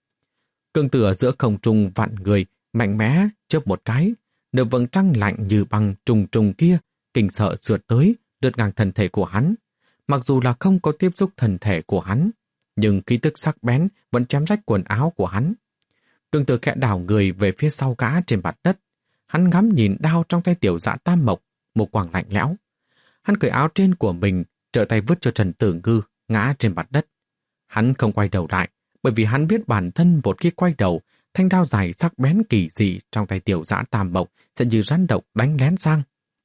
Cường tử ở giữa không trung vạn người, mạnh mẽ, chớp một cái, nửa vầng trăng lạnh như băng trùng trùng kia, kinh sợ sượt tới, lướt ngang thân thể của hắn. Mặc dù là không có tiếp xúc thân thể của hắn, nhưng khí tức sắc bén vẫn chém rách quần áo của hắn. Cường tử khẽ đảo người về phía sau gã trên mặt đất. Hắn ngắm nhìn đao trong tay Tiểu Dạ Tam Mộc, một quầng lạnh lẽo. Hắn cởi áo trên của mình, trở tay vứt cho Trần Tử Ngư, ngã trên mặt đất. Hắn không quay đầu lại, bởi vì hắn biết bản thân một khi quay đầu, thanh đao dài sắc bén kỳ dị trong tay Tiểu Dạ Tam Mộc sẽ như rắn độc đánh lén sang.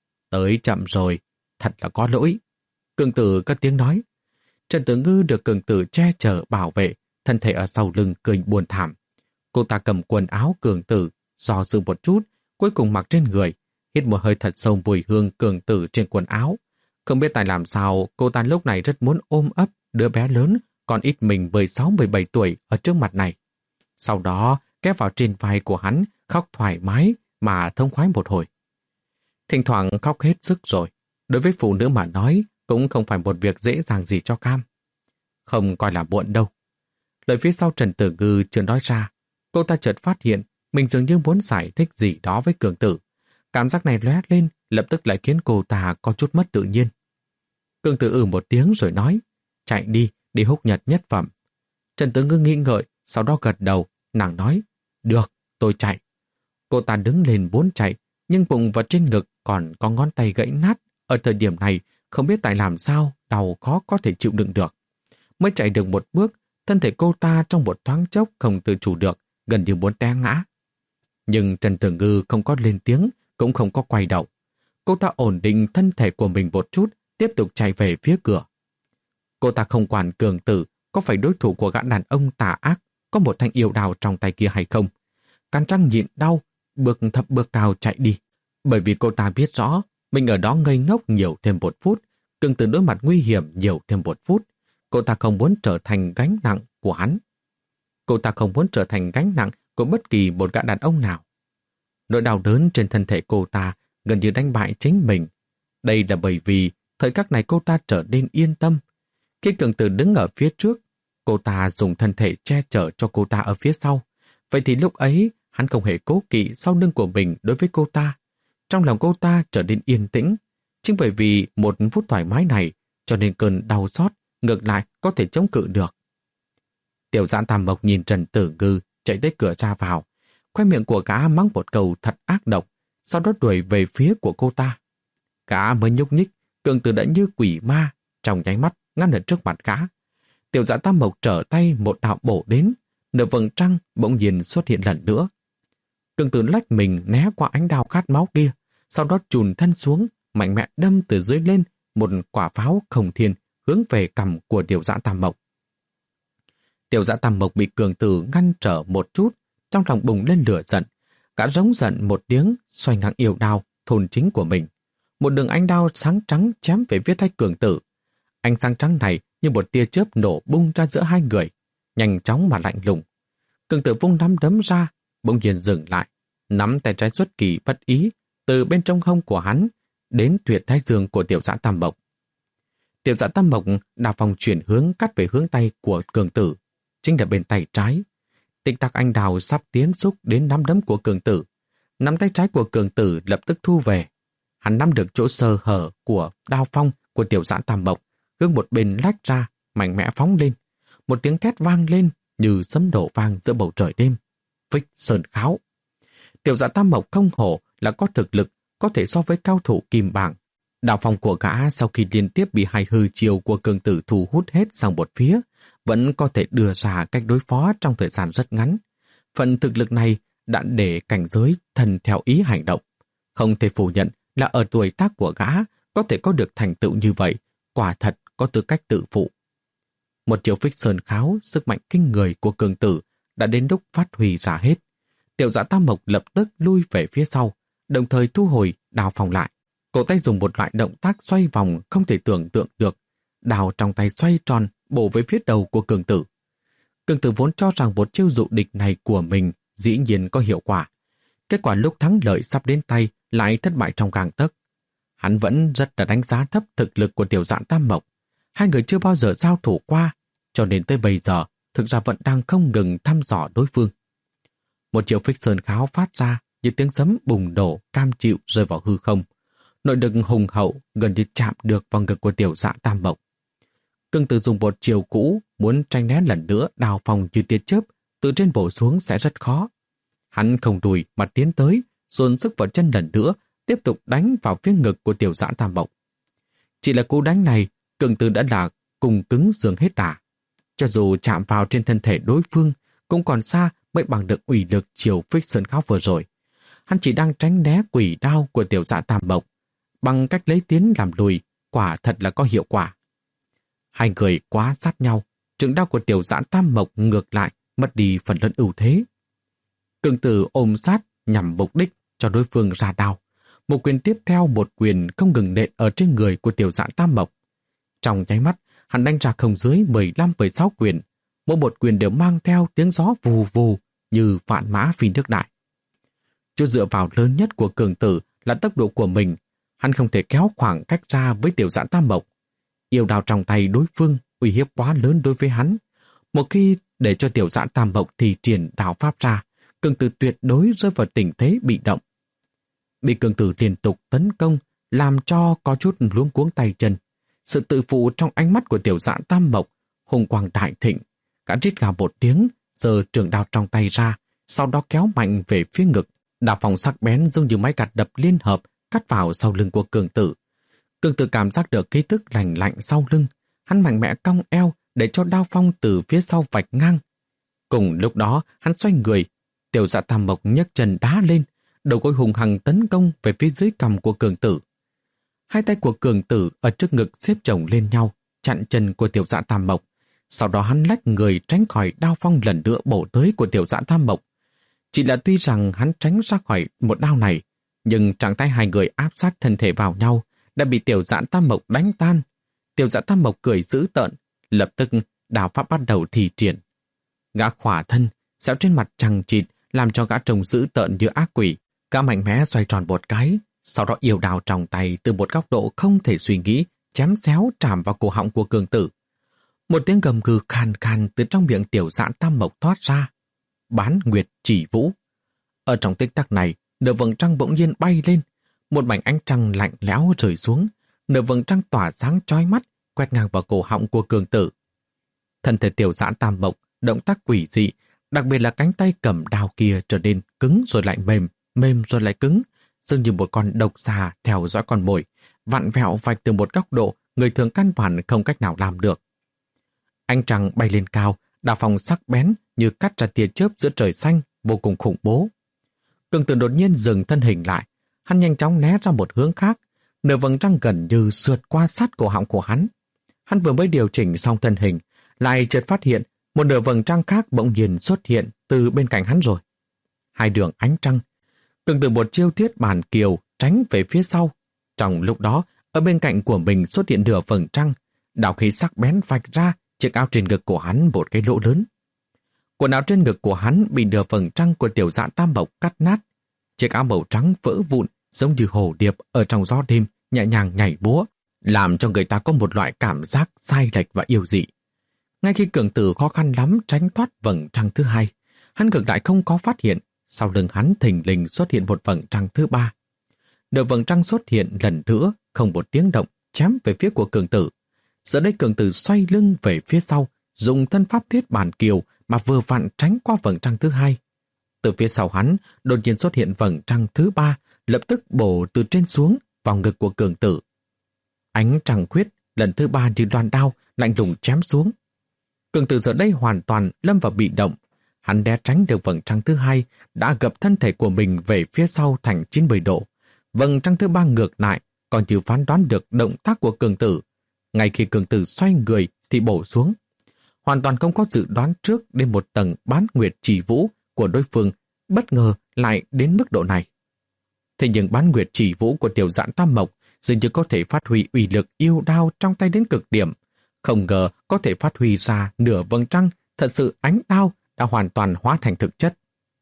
Tới chậm rồi, thật là có lỗi. Cường tử cất tiếng nói. Trần Tử Ngư được cường tử che chở bảo vệ, thân thể ở sau lưng cười buồn thảm. Cô ta cầm quần áo cường tử, dò dự một chút, cuối cùng mặc trên người, hít một hơi thật sâu mùi hương cường tử trên quần áo. Không biết tại làm sao, cô ta lúc này rất muốn ôm ấp đứa bé lớn, còn ít mình mười sáu mười bảy tuổi ở trước mặt này. Sau đó, kéo vào trên vai của hắn, khóc thoải mái mà thông khoái một hồi. Thỉnh thoảng khóc hết sức rồi, đối với phụ nữ mà nói, cũng không phải một việc dễ dàng gì cho cam. Không coi là muộn đâu. Lời phía sau Trần Tử Ngư chưa nói ra, cô ta chợt phát hiện mình dường như muốn giải thích gì đó với cường tử. Cảm giác này lóe lên, lập tức lại khiến cô ta có chút mất tự nhiên. Cường tử ừ một tiếng rồi nói, chạy đi, đi húc nhật nhất phẩm. Trần Tử Ngư nghĩ ngợi, sau đó gật đầu, nàng nói, được, tôi chạy. Cô ta đứng lên muốn chạy, nhưng bụng và trên ngực còn có ngón tay gãy nát. Ở thời điểm này, không biết tại làm sao, đau khó có thể chịu đựng được. Mới chạy được một bước, thân thể cô ta trong một thoáng chốc không tự chủ được, gần như muốn té ngã. Nhưng Trần Tử Ngư không có lên tiếng, cũng không có quay đầu. Cô ta ổn định thân thể của mình một chút, tiếp tục chạy về phía cửa. Cô ta không quản cường tử có phải đối thủ của gã đàn ông tà ác, có một thanh yêu đao trong tay kia hay không. Cắn răng nhịn đau, bước thập bước cao chạy đi. Bởi vì cô ta biết rõ, mình ở đó ngây ngốc nhiều thêm một phút, cường tử đối mặt nguy hiểm nhiều thêm một phút. Cô ta không muốn trở thành gánh nặng của hắn. Cô ta không muốn trở thành gánh nặng của bất kỳ một gã đàn ông nào. Nỗi đau đớn trên thân thể cô ta gần như đánh bại chính mình. Đây là bởi vì thời khắc này cô ta trở nên yên tâm. Khi cường tử đứng ở phía trước, cô ta dùng thân thể che chở cho cô ta ở phía sau. Vậy thì lúc ấy, hắn không hề cố kỵ sau lưng của mình đối với cô ta. Trong lòng cô ta trở nên yên tĩnh. Chính bởi vì một phút thoải mái này, cho nên cơn đau xót ngược lại có thể chống cự được. Tiểu Dạ Tam Mộc nhìn Trần Tử Ngư chạy tới cửa ra vào. Khoe miệng của gã mắng một câu thật ác độc, sau đó đuổi về phía của cô ta. Gã mới nhúc nhích, cường tử đã như quỷ ma, trong nháy mắt ngăn ở trước mặt gã. Tiểu Dã Tam Mộc trở tay một đạo bổ đến, nửa vầng trăng bỗng nhiên xuất hiện lần nữa. Cường Tử lách mình né qua ánh đao khát máu kia, sau đó chùn thân xuống, mạnh mẽ đâm từ dưới lên một quả pháo không thiên hướng về cằm của Tiểu Dã Tam Mộc. Tiểu Dã Tam Mộc bị Cường Tử ngăn trở một chút, trong lòng bùng lên lửa giận, gã rống giận một tiếng, xoay ngang yêu đao thôn chính của mình. Một đường ánh đao sáng trắng chém về phía tay Cường Tử. Ánh sáng trắng này như một tia chớp nổ bung ra giữa hai người, nhanh chóng mà lạnh lùng. Cường Tử vung nắm đấm ra, bỗng nhiên dừng lại, nắm tay trái xuất kỳ bất ý từ bên trong hông của hắn đến tuyệt thái dương của Tiểu Dã Tam Mộc. Tiểu Dã Tam Mộc đào vòng chuyển hướng cắt về hướng tay của Cường Tử, chính là bên tay trái. Tích tắc anh đào sắp tiến xúc đến nắm đấm của Cường Tử. Nắm tay trái của Cường Tử lập tức thu về. Hắn nắm được chỗ sơ hở của đao phong của Tiểu Dã Tam Mộc, hướng một bên lách ra, mạnh mẽ phóng lên. Một tiếng thét vang lên như sấm nổ vang giữa bầu trời đêm. Phích sơn kháo. Tiểu Dã Tam Mộc không hổ là có thực lực, có thể so với cao thủ kim bảng. Đao phong của gã sau khi liên tiếp bị hai hư chiều của Cường Tử thu hút hết sang một phía, vẫn có thể đưa ra cách đối phó trong thời gian rất ngắn. Phần thực lực này đã để cảnh giới thần theo ý hành động. Không thể phủ nhận là ở tuổi tác của gã có thể có được thành tựu như vậy, quả thật có tư cách tự phụ. Một chiều phích sơn kháo, sức mạnh kinh người của Cường Tử đã đến lúc phát huy ra hết. Tiểu Dã Tam Mộc lập tức lui về phía sau, đồng thời thu hồi đao phong lại. Cổ tay dùng một loại động tác xoay vòng không thể tưởng tượng được. Đao trong tay xoay tròn bổ về phía đầu của Cường Tử. Cường Tử vốn cho rằng một chiêu dụ địch này của mình dĩ nhiên có hiệu quả. Kết quả lúc thắng lợi sắp đến tay lại thất bại trong gang tấc. Hắn vẫn rất là đánh giá thấp thực lực của Tiểu Dã Tam Mộc. Hai người chưa bao giờ giao thủ qua, cho nên tới bây giờ thực ra vẫn đang không ngừng thăm dò đối phương. Một chiều phích sơn kháo phát ra như tiếng sấm bùng nổ cam chịu rơi vào hư không. Nội lực hùng hậu gần như chạm được vào ngực của Tiểu Dã Tam Mộc. Cường Tử dùng một chiều cũ muốn tranh né lần nữa đào phong như tia chớp từ trên bổ xuống sẽ rất khó. Hắn không đùi mà tiến tới, dồn sức vào chân lần nữa, tiếp tục đánh vào phía ngực của Tiểu Dã Tam Mộc. Chỉ là cú đánh này, Cường Tử đã là cùng cứng xương hết đà. Cho dù chạm vào trên thân thể đối phương, cũng còn xa mới bằng được ủy lực chiều phích sơn kháo vừa rồi. Hắn chỉ đang tránh né quỷ đao của Tiểu Dã Tam Mộc, bằng cách lấy tiến làm lùi, quả thật là có hiệu quả. Hai người quá sát nhau, trường đao của Tiểu Dã Tam Mộc ngược lại mất đi phần lớn ưu thế. Cường Tử ôm sát nhằm mục đích cho đối phương ra đao. Một quyền tiếp theo một quyền không ngừng nện ở trên người của Tiểu Dã Tam Mộc. Trong nháy mắt, hắn đánh ra không dưới mười lăm mười sáu quyền. Mỗi một quyền đều mang theo tiếng gió vù vù như vạn mã phi nước đại. Chút dựa vào lớn nhất của Cường Tử là tốc độ của mình. Hắn không thể kéo khoảng cách ra với Tiểu Dã Tam Mộc. Yêu đao trong tay đối phương uy hiếp quá lớn đối với hắn. Một khi để cho Tiểu Dã Tam Mộc thì triển đao pháp ra, Cường Tử tuyệt đối rơi vào tình thế bị động. Bị Cường Tử liên tục tấn công làm cho có chút luống cuống tay chân. Sự tự phụ trong ánh mắt của Tiểu Dã Tam Mộc hùng quang đại thịnh. Gã rít gào một tiếng, giơ trường đao trong tay ra, sau đó kéo mạnh về phía ngực. Đao phong sắc bén giống như máy gặt đập liên hợp cắt vào sau lưng của Cường Tử. Cường Tử cảm giác được khí tức lạnh lạnh sau lưng. Hắn mạnh mẽ cong eo để cho đao phong từ phía sau vạch ngang. Cùng lúc đó, hắn xoay người. Tiểu Dã Tam Mộc nhấc chân đá lên, đầu gối hùng hăng tấn công về phía dưới cằm của Cường Tử. Hai tay của Cường Tử ở trước ngực xếp chồng lên nhau, chặn chân của Tiểu Dã Tam Mộc. Sau đó hắn lách người tránh khỏi đao phong lần nữa bổ tới của Tiểu Dã Tam Mộc. Chỉ là tuy rằng hắn tránh ra khỏi một đao này, nhưng trạng thái hai người áp sát thân thể vào nhau đã bị Tiểu Dã Tam Mộc đánh tan. Tiểu Dã Tam Mộc cười dữ tợn, lập tức đao pháp bắt đầu thi triển. Gã khỏa thân, sẹo trên mặt chằng chịt làm cho gã trông dữ tợn như ác quỷ. Gã mạnh mẽ xoay tròn một cái, sau đó yêu đao trong tay từ một góc độ không thể suy nghĩ, chém xéo chạm vào cổ họng của Cường Tử. Một tiếng gầm gừ khan khan từ trong miệng Tiểu Dã Tam Mộc thoát ra. Bán nguyệt chỉ vũ. Ở trong tích tắc này, nửa vầng trăng bỗng nhiên bay lên, một mảnh ánh trăng lạnh lẽo rơi xuống, nửa vầng trăng tỏa sáng chói mắt, quét ngang vào cổ họng của Cường Tử. Thân thể Tiểu Dã Tam Mộc động tác quỷ dị, đặc biệt là cánh tay cầm đao kia trở nên cứng rồi lại mềm, mềm rồi lại cứng, dường như một con độc xà theo dõi con mồi, vặn vẹo vạch từ một góc độ người thường căn bản không cách nào làm được. Ánh trăng bay lên cao, đao phong sắc bén như cắt ra tia chớp giữa trời xanh, vô cùng khủng bố. Cường Tử đột nhiên dừng thân hình lại, hắn nhanh chóng né ra một hướng khác, nửa vầng trăng gần như sượt qua sát cổ họng của hắn. Hắn vừa mới điều chỉnh xong thân hình, lại chợt phát hiện một nửa vầng trăng khác bỗng nhiên xuất hiện từ bên cạnh hắn rồi. Hai đường ánh trăng, Cường Tử một chiêu thiết bản kiều tránh về phía sau. Trong lúc đó, ở bên cạnh của mình xuất hiện nửa vầng trăng, đạo khí sắc bén vạch ra chiếc áo trên ngực của hắn một cái lỗ lớn. Quần áo trên ngực của hắn bị nửa vầng trăng của Tiểu Dạ Tam Mộc cắt nát. Chiếc áo màu trắng vỡ vụn giống như hồ điệp ở trong gió đêm nhẹ nhàng nhảy múa, làm cho người ta có một loại cảm giác sai lệch và yêu dị. Ngay khi Cường Tử khó khăn lắm tránh thoát vầng trăng thứ hai, hắn ngược lại không có phát hiện sau lưng hắn thình lình xuất hiện một vầng trăng thứ ba. Nửa vầng trăng xuất hiện lần nữa, không một tiếng động, chém về phía của Cường Tử. Giờ đây Cường Tử xoay lưng về phía sau, dùng thân pháp thiết bản kiều mà vừa vặn tránh qua vầng trăng thứ hai. Từ phía sau hắn, đột nhiên xuất hiện vầng trăng thứ ba, lập tức bổ từ trên xuống vào ngực của Cường Tử. Ánh trăng khuyết lần thứ ba như loan đao, lạnh lùng chém xuống. Cường Tử giờ đây hoàn toàn lâm vào bị động. Hắn né tránh được vầng trăng thứ hai, đã gập thân thể của mình về phía sau thành chín mươi độ. Vầng trăng thứ ba ngược lại, còn chưa phán đoán được động tác của Cường Tử. Ngay khi Cường Tử xoay người thì bổ xuống. Hoàn toàn không có dự đoán trước đến một tầng bán nguyệt chỉ vũ của đối phương bất ngờ lại đến mức độ này. Thế nhưng bán nguyệt chỉ vũ của Tiểu Dạ Tam Mộc dường như có thể phát huy uy lực yêu đao trong tay đến cực điểm. Không ngờ có thể phát huy ra nửa vầng trăng, thật sự ánh đao đã hoàn toàn hóa thành thực chất.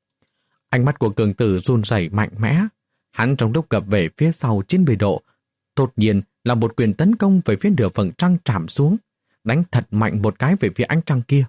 Ánh mắt của Cường Tử run rẩy mạnh mẽ. Hắn trong lúc gập về phía sau chín mươi độ, đột nhiên là một quyền tấn công về phía nửa vầng trăng chạm xuống, đánh thật mạnh một cái về phía ánh trăng kia.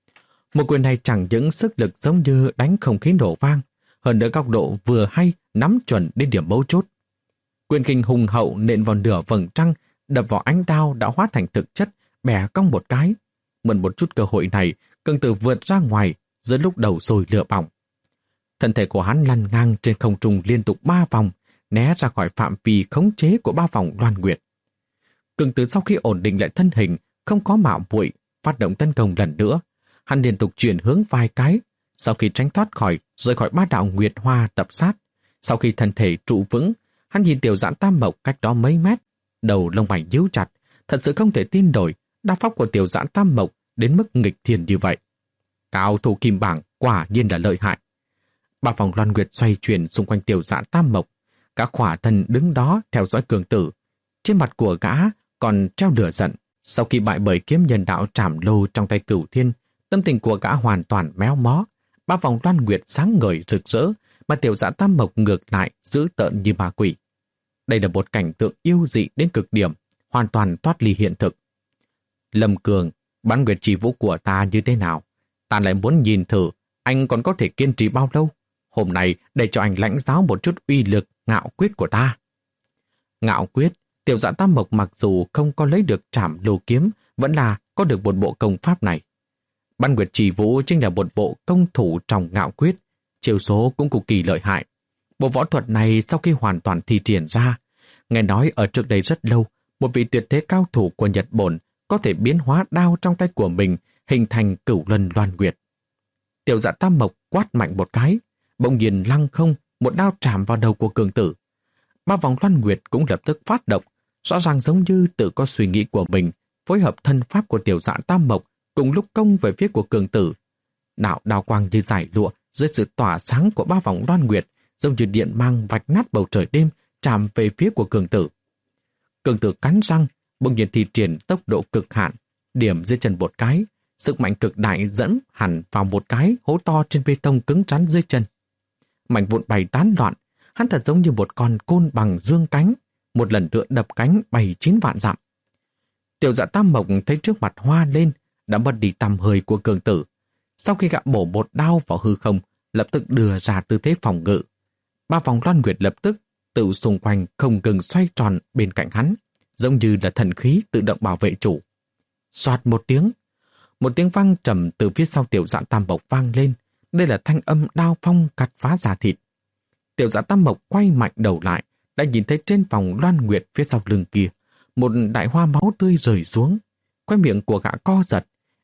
Một quyền này chẳng những sức lực giống như đánh không khí nổ vang, hơn nữa góc độ vừa hay, nắm chuẩn đến điểm mấu chốt. Quyền kinh hùng hậu nện vào nửa vầng trăng, đập vào ánh đao đã hóa thành thực chất, bẻ cong một cái. Mượn một chút cơ hội này, Cường Tử vượt ra ngoài, giữa lúc đầu sôi lửa bỏng. Thân thể của hắn lăn ngang trên không trung liên tục ba vòng, né ra khỏi phạm vi khống chế của ba vòng loan nguyệt. Cường Tử sau khi ổn định lại thân hình, không có mạo muội phát động tấn công lần nữa. Hắn liên tục chuyển hướng vài cái, sau khi tránh thoát khỏi, rời khỏi ba đạo nguyệt hoa tập sát. Sau khi thân thể trụ vững, hắn nhìn Tiểu Dạ Tam Mộc cách đó mấy mét, đầu lông mày nhíu chặt, thật sự không thể tin nổi đao pháp của Tiểu Dạ Tam Mộc đến mức nghịch thiên như vậy. Cao thủ kim bảng quả nhiên là lợi hại. Ba vòng loan nguyệt xoay chuyển xung quanh Tiểu Dạ Tam Mộc, cả khỏa thân đứng đó theo dõi Cường Tử. Trên mặt của gã còn treo lửa giận. Sau khi bại bởi kiếm nhân đạo trảm lô trong tay Cửu Thiên, tâm tình của gã hoàn toàn méo mó. Ba vòng loan nguyệt sáng ngời rực rỡ, mà Tiểu Dạ Tam Mộc ngược lại dữ tợn như ma quỷ. Đây là một cảnh tượng yêu dị đến cực điểm, hoàn toàn thoát ly hiện thực. Lâm Cường, bán nguyệt chỉ vũ của ta như thế nào? Ta lại muốn nhìn thử anh còn có thể kiên trì bao lâu. Hôm nay để cho anh lãnh giáo một chút uy lực ngạo quyết của ta. Ngạo quyết, Tiểu Dạ Tam Mộc mặc dù không có lấy được trảm lô kiếm, vẫn là có được một bộ công pháp này. Bán nguyệt chỉ vũ chính là một bộ công thủ trong ngạo quyết, chiêu số cũng cực kỳ lợi hại. Bộ võ thuật này sau khi hoàn toàn thi triển ra, nghe nói ở trước đây rất lâu, một vị tuyệt thế cao thủ của Nhật Bổn có thể biến hóa đao trong tay của mình hình thành cửu luân loan nguyệt. Tiểu Dạ Tam Mộc quát mạnh một cái, bỗng nhiên lăng không, một đao chạm vào đầu của Cường Tử. Ba vòng loan nguyệt cũng lập tức phát động, rõ ràng giống như tự có suy nghĩ của mình, phối hợp thân pháp của Tiểu Dạ Tam Mộc cùng lúc công về phía của Cường Tử. Đạo đao quang như giải lụa dưới sự tỏa sáng của ba vòng loan nguyệt, giống như điện mang vạch nát bầu trời đêm, chạm về phía của Cường Tử. Cường Tử cắn răng, bỗng nhiên thi triển tốc độ cực hạn, điểm dưới chân một cái, sức mạnh cực đại dẫn hẳn vào một cái hố to trên bê tông cứng rắn dưới chân. Mảnh vụn bay tán loạn, hắn thật giống như một con côn bằng dương cánh, một lần nữa đập cánh bay chín vạn dặm. Tiểu Dạ Tam Mộc thấy trước mặt hoa lên, đã mất đi tăm hơi của Cường Tử. Sau khi gã bổ một đao vào hư không, lập tức đưa ra tư thế phòng ngự. Ba vòng loan nguyệt lập tức tự xung quanh không ngừng xoay tròn bên cạnh hắn, giống như là thần khí tự động bảo vệ chủ. Soạt một tiếng, một tiếng vang trầm từ phía sau Tiểu Dạ Tam Mộc vang lên. Đây là thanh âm đao phong cắt phá da thịt. Tiểu Dạ Tam Mộc quay mạnh đầu lại, đã nhìn thấy trên vòng loan nguyệt phía sau lưng kia, một đại hoa máu tươi rơi xuống. Quay miệng của gã co giật,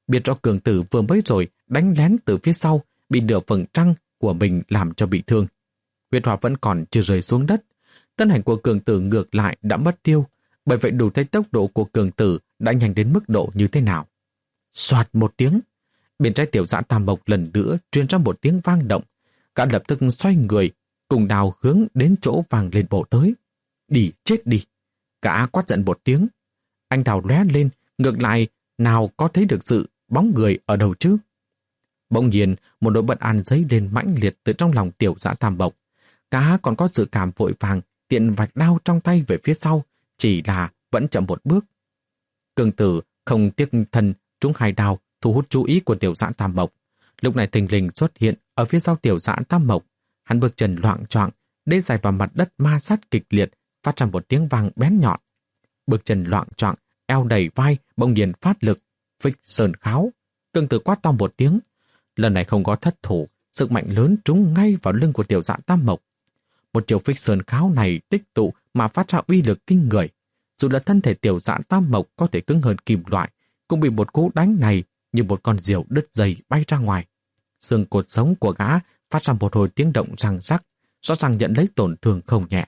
biết rõ cường tử vừa mới rồi đánh lén từ phía sau, bị nửa phần trăng của mình làm cho bị thương. Huyết hỏa vẫn còn chưa rơi xuống đất. Thân hành của cường tử ngược lại đã mất tiêu, bởi vậy đủ thấy tốc độ của cường tử đã nhanh đến mức độ như thế nào. Soạt một tiếng, bên trái tiểu dã tam mộc lần nữa truyền ra một tiếng vang động. Gã lập tức xoay người, cùng đào hướng đến chỗ vàng lên bộ tới. Đi, chết đi! Gã quát giận một tiếng. Anh đào lóe lên, ngược lại, nào có thấy được sự bóng người ở đâu chứ? Bỗng nhiên, một nỗi bất an dấy lên mãnh liệt từ trong lòng tiểu dã tam mộc. Gã còn có dự cảm vội vàng, tiện vạch đao trong tay về phía sau, chỉ là vẫn chậm một bước. Cường tử không tiếc thân trúng hai đao, thu hút chú ý của tiểu dã tam mộc. Lúc này thình lình xuất hiện ở phía sau tiểu dã tam mộc. Hắn bước chân loạng choạng, đế dài vào mặt đất ma sát kịch liệt, phát ra một tiếng vang bén nhọn. Bước chân loạng choạng, eo đầy vai, bỗng nhiên phát lực, phích sơn kháo. Cường tử quát to một tiếng. Lần này không có thất thủ, sức mạnh lớn trúng ngay vào lưng của tiểu dã tam mộc. Một chiều phích sơn kháo này tích tụ mà phát ra uy lực kinh người. Dù là thân thể tiểu dã tam mộc có thể cứng hơn kim loại, cũng bị một cú đánh này như một con diều đứt dây bay ra ngoài. Xương cột sống của gã phát ra một hồi tiếng động răng rắc, rõ ràng nhận lấy tổn thương không nhẹ.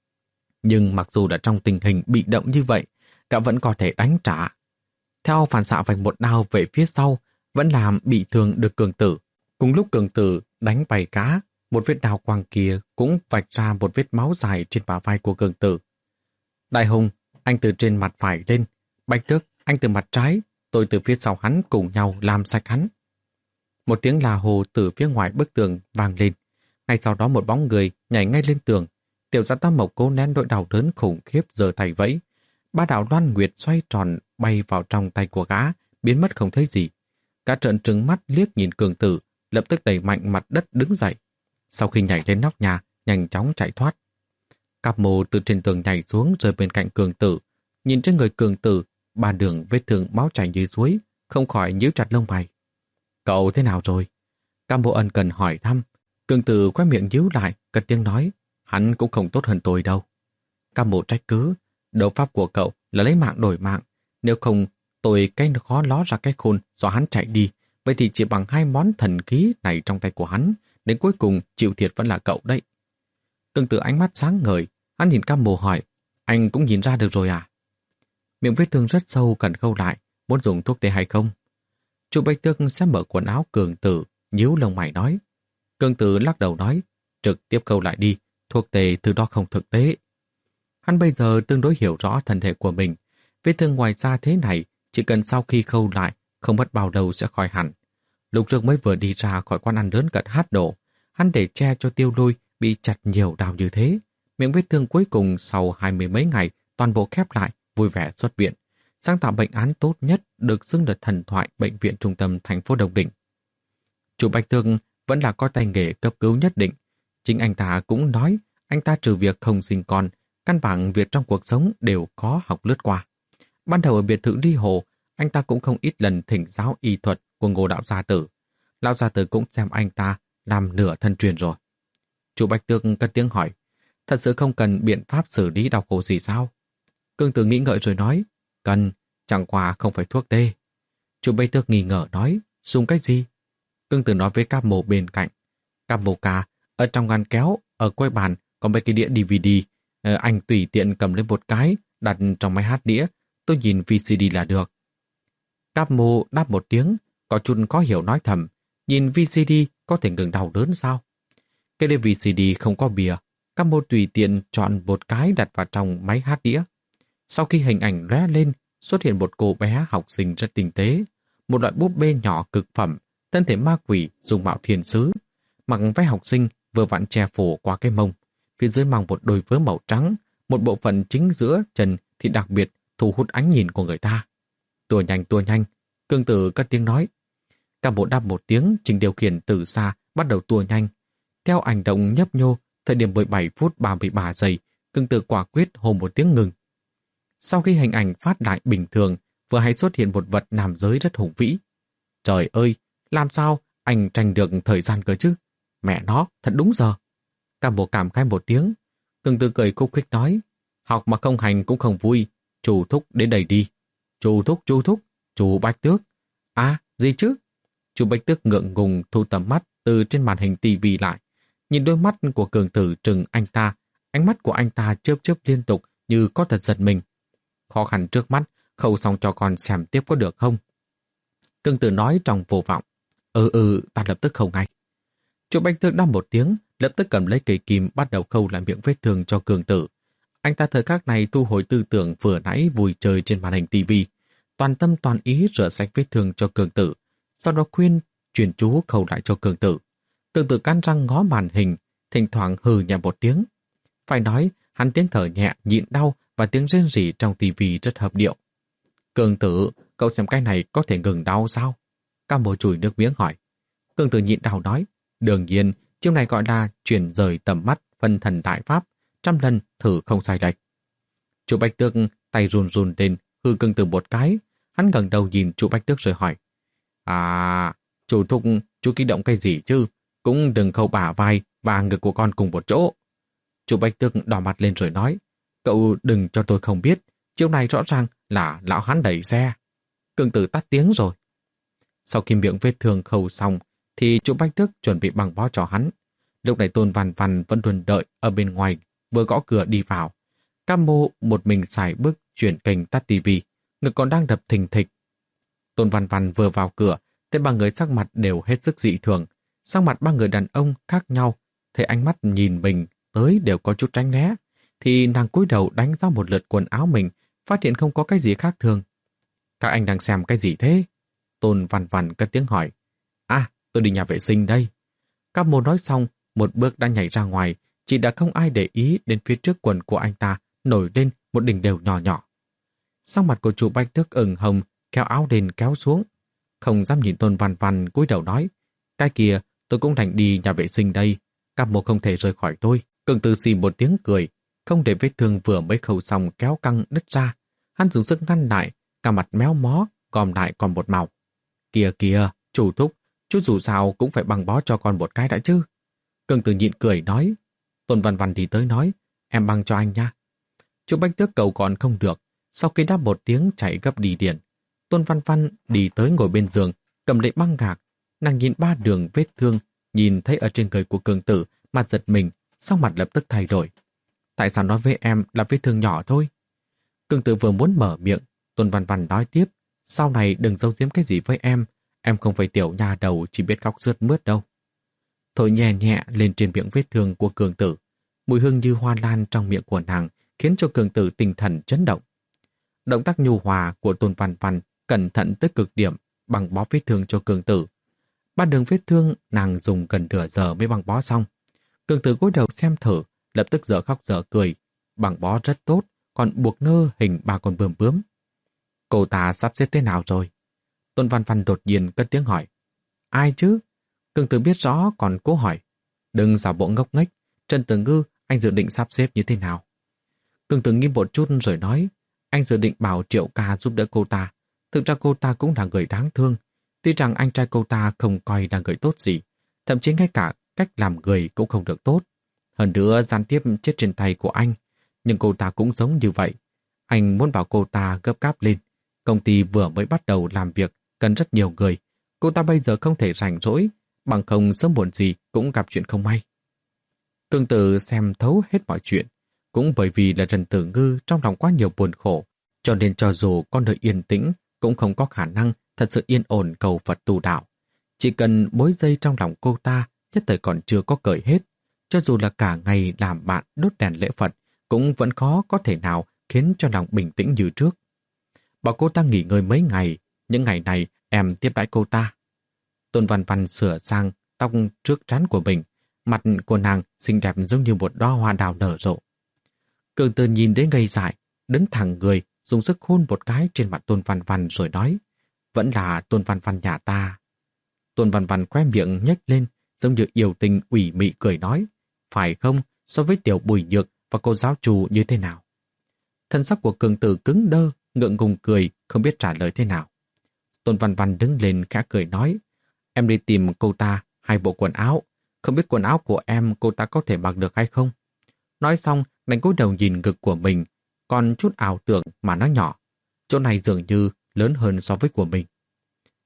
Nhưng mặc dù đã trong tình hình bị động như vậy, gã vẫn có thể đánh trả. Theo phản xạ vạch một đao về phía sau, vẫn làm bị thương được cường tử. Cùng lúc cường tử đánh bay cá, một vết đao quang kia cũng vạch ra một vết máu dài trên bả vai của cường tử. Đại hùng, anh từ trên mặt phải lên. Bạch Tước, anh từ mặt trái. Tôi từ phía sau hắn cùng nhau làm sạch hắn. Một tiếng là hồ từ phía ngoài bức tường vang lên. Ngay sau đó một bóng người nhảy ngay lên tường. Tiểu dã tam mộc cố nén nỗi đau đớn khủng khiếp giơ tay vẫy. Ba đạo loan nguyệt xoay tròn bay vào trong tay của gã, biến mất không thấy gì. Gã trợn trừng mắt liếc nhìn cường tử, lập tức đẩy mạnh mặt đất đứng dậy. Sau khi nhảy lên nóc nhà, nhanh chóng chạy thoát. Cáp Mô từ trên tường nhảy xuống rơi bên cạnh cường tử. Nhìn trên người cường tử, ba đường vết thương máu chảy như suối, không khỏi nhíu chặt lông mày. Cậu thế nào rồi? Cáp Mô ân cần hỏi thăm. Cường tử quay miệng nhíu lại, cất tiếng nói, hắn cũng không tốt hơn tôi đâu. Cáp Mô trách cứ, đấu pháp của cậu là lấy mạng đổi mạng. Nếu không, tôi cái khó ló ra cái khôn do hắn chạy đi. Vậy thì chỉ bằng hai món thần khí này trong tay của hắn, đến cuối cùng chịu thiệt vẫn là cậu đấy. Cường tử ánh mắt sáng ngời, hắn nhìn Cáp Mô hỏi, anh cũng nhìn ra được rồi à? Miệng vết thương rất sâu cần khâu lại, muốn dùng thuốc tê hay không? Chu Bạch Tước sẽ mở quần áo cường tử, nhíu lông mày nói. Cường tử lắc đầu nói, trực tiếp khâu lại đi, thuốc tê thứ đó không thực tế. Hắn bây giờ tương đối hiểu rõ thân thể của mình, vết thương ngoài da thế này, chỉ cần sau khi khâu lại, không mất bao lâu sẽ khỏi hẳn. Lúc trước mới vừa đi ra khỏi quán ăn lớn cận hát đổ, hắn để che cho Tiêu Lôi bị chặt nhiều đau như thế. Miệng vết thương cuối cùng sau hai mươi mấy ngày toàn bộ khép lại, vui vẻ xuất viện. Sáng tạo bệnh án tốt nhất được xưng là thần thoại bệnh viện trung tâm thành phố Đông Định. Chủ Bạch Tước vẫn là có tay nghề cấp cứu nhất định. Chính anh ta cũng nói anh ta trừ việc không sinh con, căn bản việc trong cuộc sống đều có học lướt qua. Ban đầu ở biệt thự Ly Hồ, anh ta cũng không ít lần thỉnh giáo y thuật của Ngô Đạo Gia Tử. Lão Gia Tử cũng xem anh ta làm nửa thân truyền rồi. Chủ Bạch Tước cất tiếng hỏi, thật sự không cần biện pháp xử lý đau khổ gì sao? Cường tử nghĩ ngợi rồi nói, cần, chẳng qua không phải thuốc tê. Chủ Bạch Tước nghi ngờ nói, dùng cái gì? Cường tử nói với Cáp Mô bên cạnh. Cáp Mô ca, ở trong ngăn kéo, ở quay bàn có mấy cái đĩa đê vê đê. Ờ, anh tùy tiện cầm lên một cái, đặt trong máy hát đĩa, tôi nhìn vê xê đê là được. Cáp Mô đáp một tiếng, có chút khó hiểu nói thầm, nhìn vê xê đê có thể ngừng đau đớn sao? Cái đĩa vê xê đê không có bìa, Cáp Mô tùy tiện chọn một cái đặt vào trong máy hát đĩa. Sau khi hình ảnh lóe lên, xuất hiện một cô bé học sinh rất tinh tế, một loại búp bê nhỏ cực phẩm, thân thể ma quỷ dùng mạo thiên sứ, mặc váy học sinh vừa vặn che phủ qua cái mông, phía dưới mang một đôi vớ màu trắng, một bộ phận chính giữa chân thì đặc biệt thu hút ánh nhìn của người ta. Tua nhanh tua nhanh, cường tử cất tiếng nói. Cả bộ đáp một tiếng, trình điều khiển từ xa bắt đầu tua nhanh. Theo hành động nhấp nhô, thời điểm mười bảy phút ba mươi ba giây, cường tử quả quyết hô một tiếng ngừng. Sau khi hình ảnh phát lại bình thường, vừa hay xuất hiện một vật nam giới rất hùng vĩ. Trời ơi, làm sao anh tranh được thời gian cơ chứ? Mẹ nó, thật đúng giờ. Cả bộ cảm khai một tiếng, cường tử cười khúc khích nói, học mà không hành cũng không vui, chủ thúc đến đây đi. Chủ thúc, chủ thúc, chủ Bạch Tước, À, gì chứ? Chu Bạch Tước ngượng ngùng thu tầm mắt từ trên màn hình tivi lại. Nhìn đôi mắt của cường tử trừng anh ta, ánh mắt của anh ta chớp chớp liên tục như có thật giật mình. Khó khăn trước mắt, khâu xong cho con xem tiếp có được không? Cường tử nói trong vô vọng. Ừ ừ, ta lập tức khâu ngay. Chu Bạch Tước đáp một tiếng, lập tức cầm lấy cây kim bắt đầu khâu lại miệng vết thương cho cường tử. Anh ta thời khắc này thu hồi tư tưởng vừa nãy vui chơi trên màn hình tivi, toàn tâm toàn ý rửa sạch vết thương cho cường tử, sau đó khuyên truyền chú khâu lại cho cường tử. Cường tử cắn răng ngó màn hình, thỉnh thoảng hừ nhẹ một tiếng. Phải nói, hắn tiếng thở nhẹ, nhịn đau và tiếng rên rỉ trong tivi rất hợp điệu. Cường tử, cậu xem cái này có thể ngừng đau sao? Cam Bồ chùi nước miếng hỏi. Cường tử nhịn đau nói, đương nhiên, chiêu này gọi là chuyển rời tầm mắt phân thần đại pháp, trăm lần thử không sai lệch. Chu Bạch Tước tay run run lên, hư cường tử một cái, hắn ngẩng đầu nhìn Chu Bạch Tước rồi hỏi. À, chủ thúc, chú kích động cái gì chứ? Cũng đừng khâu bả vai và ngực của con cùng một chỗ. Chu Bạch Tước đỏ mặt lên rồi nói, cậu đừng cho tôi không biết, chiêu này rõ ràng là lão hắn đẩy xe. Cường tử tắt tiếng rồi. Sau khi miệng vết thương khâu xong, thì Chu Bạch Tước chuẩn bị băng bó cho hắn. Lúc này Tôn Văn Văn vẫn luôn đợi ở bên ngoài, vừa gõ cửa đi vào. Cam Mô một mình xài bước chuyển kênh tắt tivi, ngực còn đang đập thình thịch. Tôn Văn Văn vừa vào cửa, thấy ba người sắc mặt đều hết sức dị thường. Sắc mặt ba người đàn ông khác nhau, thấy ánh mắt nhìn mình tới đều có chút tránh né, thì nàng cúi đầu đánh ra một lượt quần áo mình, phát hiện không có cái gì khác thường. Các anh đang xem cái gì thế? Tôn Văn Văn cất tiếng hỏi. À, tôi đi nhà vệ sinh đây. Cam Mô nói xong, một bước đã nhảy ra ngoài, chỉ đã không ai để ý đến phía trước quần của anh ta nổi lên một đỉnh đều nhỏ nhỏ. Sắc mặt của chủ Bạch Tước ửng hồng, kéo áo lên kéo xuống. Không dám nhìn Tôn Văn Văn cúi đầu nói, cái kia tôi cũng đành đi nhà vệ sinh đây. Cam Mô không thể rời khỏi tôi. Cường Tử xì một tiếng cười, không để vết thương vừa mới khâu xong kéo căng đứt ra. Hắn dùng sức ngăn lại, cả mặt méo mó, gom lại còn một màu. Kìa kìa, chủ thúc, chú dù sao cũng phải băng bó cho con một cái đã chứ. Cường Tử nhịn cười nói. Tôn Văn Văn đi tới nói, em băng cho anh nha. Chú Bạch Tước cầu còn không được, sau khi đáp một tiếng chạy gấp đi điện. Tôn Văn Văn đi tới ngồi bên giường, cầm lấy băng gạc, nàng nhìn ba đường vết thương, nhìn thấy ở trên người của Cường Tử, mặt giật mình, sau mặt lập tức thay đổi. Tại sao nói với em là vết thương nhỏ thôi? Cường Tử vừa muốn mở miệng, Tôn Văn Văn nói tiếp, sau này đừng giấu giếm cái gì với em, em không phải tiểu nha đầu chỉ biết khóc rướt mướt đâu. Thổi nhẹ nhẹ lên trên miệng vết thương của Cường Tử, mùi hương như hoa lan trong miệng của nàng khiến cho Cường Tử tinh thần chấn động. Động tác nhu hòa của Tôn Văn Văn cẩn thận tới cực điểm, băng bó vết thương cho Cường Tử. Ba đường vết thương nàng dùng gần nửa giờ mới băng bó xong. Cường Tử cúi đầu xem thử, lập tức dở khóc dở cười, băng bó rất tốt, còn buộc nơ hình ba con bướm bướm. Cô ta sắp xếp thế nào rồi? Tôn Văn Văn đột nhiên cất tiếng hỏi. Ai chứ? Cường Tử biết rõ còn cố hỏi. Đừng giả bộ ngốc nghếch, Trần Tử Ngư anh dự định sắp xếp như thế nào? Cường Tử nghiêm một chút rồi nói, anh dự định bảo Triệu Ca giúp đỡ cô ta. Thực ra cô ta cũng là người đáng thương. Tuy rằng anh trai cô ta không coi là người tốt gì, thậm chí ngay cả cách làm người cũng không được tốt. Hơn nữa gián tiếp chết trên tay của anh. Nhưng cô ta cũng giống như vậy. Anh muốn bảo cô ta gấp gáp lên. Công ty vừa mới bắt đầu làm việc, cần rất nhiều người. Cô ta bây giờ không thể rảnh rỗi, bằng không sớm muộn gì cũng gặp chuyện không may. Cường Tử xem thấu hết mọi chuyện. Cũng bởi vì là Trần Tử Ngư trong lòng quá nhiều buồn khổ, cho nên cho dù con đời yên tĩnh cũng không có khả năng thật sự yên ổn cầu Phật tu đạo. Chỉ cần mối dây trong lòng cô ta nhất thời còn chưa có cởi hết, cho dù là cả ngày làm bạn đốt đèn lễ Phật cũng vẫn khó có thể nào khiến cho lòng bình tĩnh như trước. Bảo cô ta nghỉ ngơi mấy ngày, những ngày này em tiếp đãi cô ta. Tôn Văn Văn sửa sang tóc trước trán của mình, mặt của nàng xinh đẹp giống như một đóa hoa đào nở rộ. Cường Tử nhìn đến ngây dại, đứng thẳng người, dùng sức hôn một cái trên mặt Tôn Văn Văn rồi nói, vẫn là Tôn Văn Văn nhà ta. Tôn Văn Văn khoe miệng nhếch lên, giống như yêu tình ủy mị cười nói, phải không, so với tiểu Bùi Nhược và cô giáo chủ như thế nào? Thân sắc của Cường Tử cứng đơ, ngượng ngùng cười, không biết trả lời thế nào. Tôn Văn Văn đứng lên khẽ cười nói, em đi tìm cô ta hai bộ quần áo, không biết quần áo của em cô ta có thể mặc được hay không? Nói xong, đánh cúi đầu nhìn ngực của mình, còn chút ảo tưởng mà nó nhỏ. Chỗ này dường như lớn hơn so với của mình.